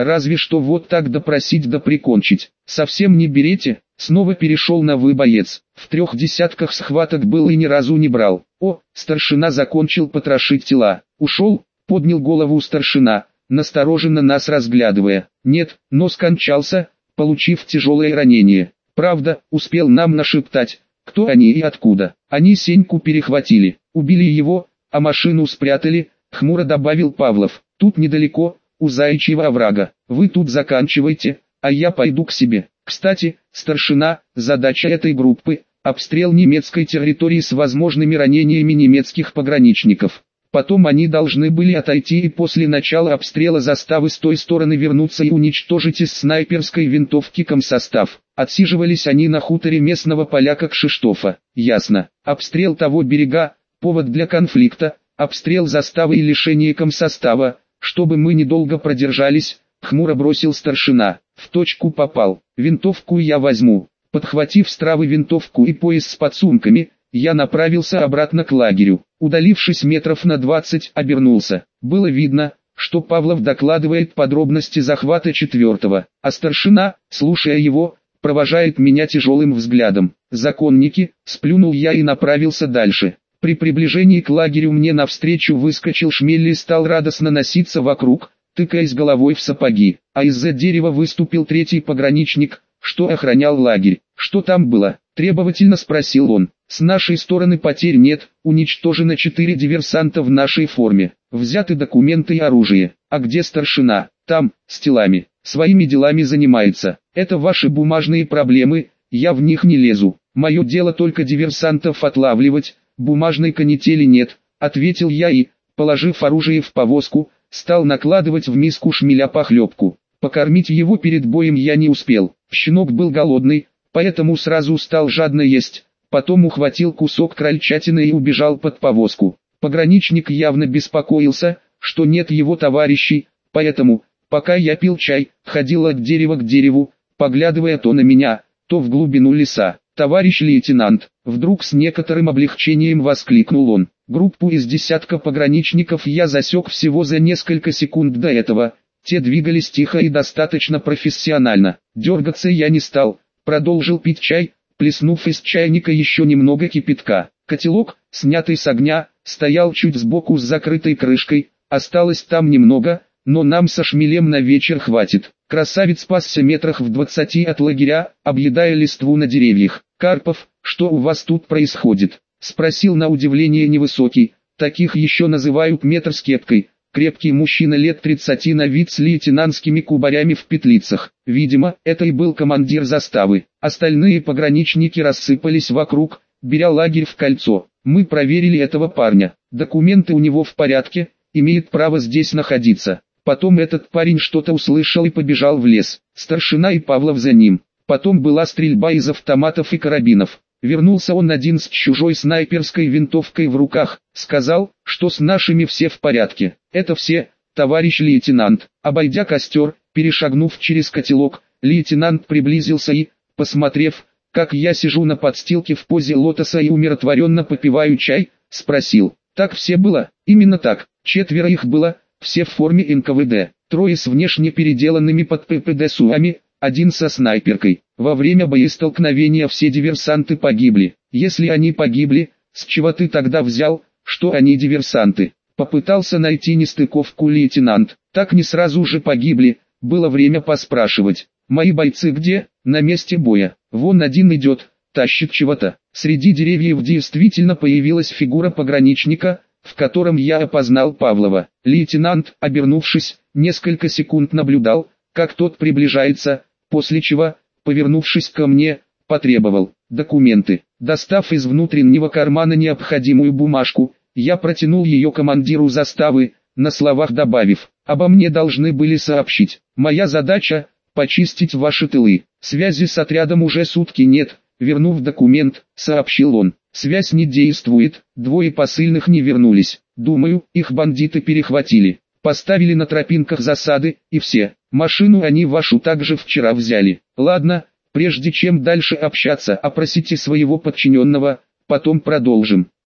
разве что вот так допросить да прикончить. Совсем не берете? Снова перешел на «вы», боец. В трех десятках схваток был и ни разу не брал. О, старшина закончил потрошить тела. Ушел, поднял голову старшина, настороженно нас разглядывая. Нет, но скончался, получив тяжелое ранение. Правда, успел нам нашептать, кто они и откуда. Они Сеньку перехватили, убили его, а машину спрятали, хмуро добавил Павлов. Тут недалеко, у Заячьего оврага. Вы тут заканчивайте, а я пойду к себе. Кстати, старшина, задача этой группы – обстрел немецкой территории с возможными ранениями немецких пограничников. Потом они должны были отойти и после начала обстрела заставы с той стороны вернуться и уничтожить из снайперской винтовки комсостав. Отсиживались они на хуторе местного поляка Кшиштофа. Ясно. Обстрел того берега – повод для конфликта, обстрел заставы и лишение комсостава, чтобы мы недолго продержались, хмуро бросил старшина. В точку попал. Винтовку я возьму. Подхватив с травы винтовку и пояс с подсумками, я направился обратно к лагерю. Удалившись метров на двадцать, обернулся. Было видно, что Павлов докладывает подробности захвата четвертого, а старшина, слушая его, провожает меня тяжелым взглядом. «Законники», сплюнул я и направился дальше. При приближении к лагерю мне навстречу выскочил Шмель и стал радостно носиться вокруг, тыкаясь головой в сапоги, а из-за дерева выступил третий пограничник, что охранял лагерь. «Что там было?» – требовательно спросил он. «С нашей стороны потерь нет, уничтожено четыре диверсанта в нашей форме, взяты документы и оружие. А где старшина?» «Там, с телами, своими делами занимается. Это ваши бумажные проблемы, я в них не лезу. Мое дело только диверсантов отлавливать, бумажной канители нет», – ответил я и, положив оружие в повозку, стал накладывать в миску Шмеля похлебку. Покормить его перед боем я не успел. Щенок был голодный, поэтому сразу стал жадно есть. Потом ухватил кусок крольчатины и убежал под повозку. Пограничник явно беспокоился, что нет его товарищей, поэтому, пока я пил чай, ходил от дерева к дереву, поглядывая то на меня, то в глубину леса. «Товарищ лейтенант!» Вдруг с некоторым облегчением воскликнул он. Группу из десятка пограничников я засек всего за несколько секунд до этого. Те двигались тихо и достаточно профессионально. Дергаться я не стал, продолжил пить чай, плеснув из чайника еще немного кипятка. Котелок, снятый с огня, стоял чуть сбоку с закрытой крышкой, осталось там немного, но нам со Шмелем на вечер хватит. Красавец пасся метрах в двадцати от лагеря, объедая листву на деревьях. «Карпов, что у вас тут происходит?» — спросил на удивление невысокий, таких еще называют метр с кепкой. Крепкий мужчина лет тридцати на вид с лейтенантскими кубарями в петлицах. Видимо, это и был командир заставы. Остальные пограничники рассыпались вокруг, беря лагерь в кольцо. Мы проверили этого парня. Документы у него в порядке, имеет право здесь находиться. Потом этот парень что-то услышал и побежал в лес. Старшина и Павлов за ним. Потом была стрельба из автоматов и карабинов. Вернулся он один с чужой снайперской винтовкой в руках, сказал, что с нашими все в порядке. «Это все, товарищ лейтенант». Обойдя костер, перешагнув через котелок, лейтенант приблизился и, посмотрев, как я сижу на подстилке в позе лотоса и умиротворенно попиваю чай, спросил: «Так все было?» «Именно так, четверо их было, все в форме эн ка вэ дэ, трое с внешне переделанными под пэ пэ дэ сумами, один со снайперкой. Во время боестолкновения все диверсанты погибли. Если они погибли, с чего ты тогда взял, что они диверсанты?» Попытался найти нестыковку лейтенант. «Так не сразу же погибли, было время поспрашивать. Мои бойцы где?» «На месте боя. Вон один идет, тащит чего-то». Среди деревьев действительно появилась фигура пограничника, в котором я опознал Павлова. Лейтенант, обернувшись, несколько секунд наблюдал, как тот приближается, после чего, повернувшись ко мне, потребовал документы. Достав из внутреннего кармана необходимую бумажку, я протянул ее командиру заставы, на словах добавив: «Обо мне должны были сообщить. Моя задача – почистить ваши тылы. Связи с отрядом уже сутки нет», – вернув документ, сообщил он. «Связь не действует, двое посыльных не вернулись. Думаю, их бандиты перехватили. Поставили на тропинках засады, и все. Машину они вашу также вчера взяли. Ладно, прежде чем дальше общаться, опросите своего подчиненного, потом продолжим».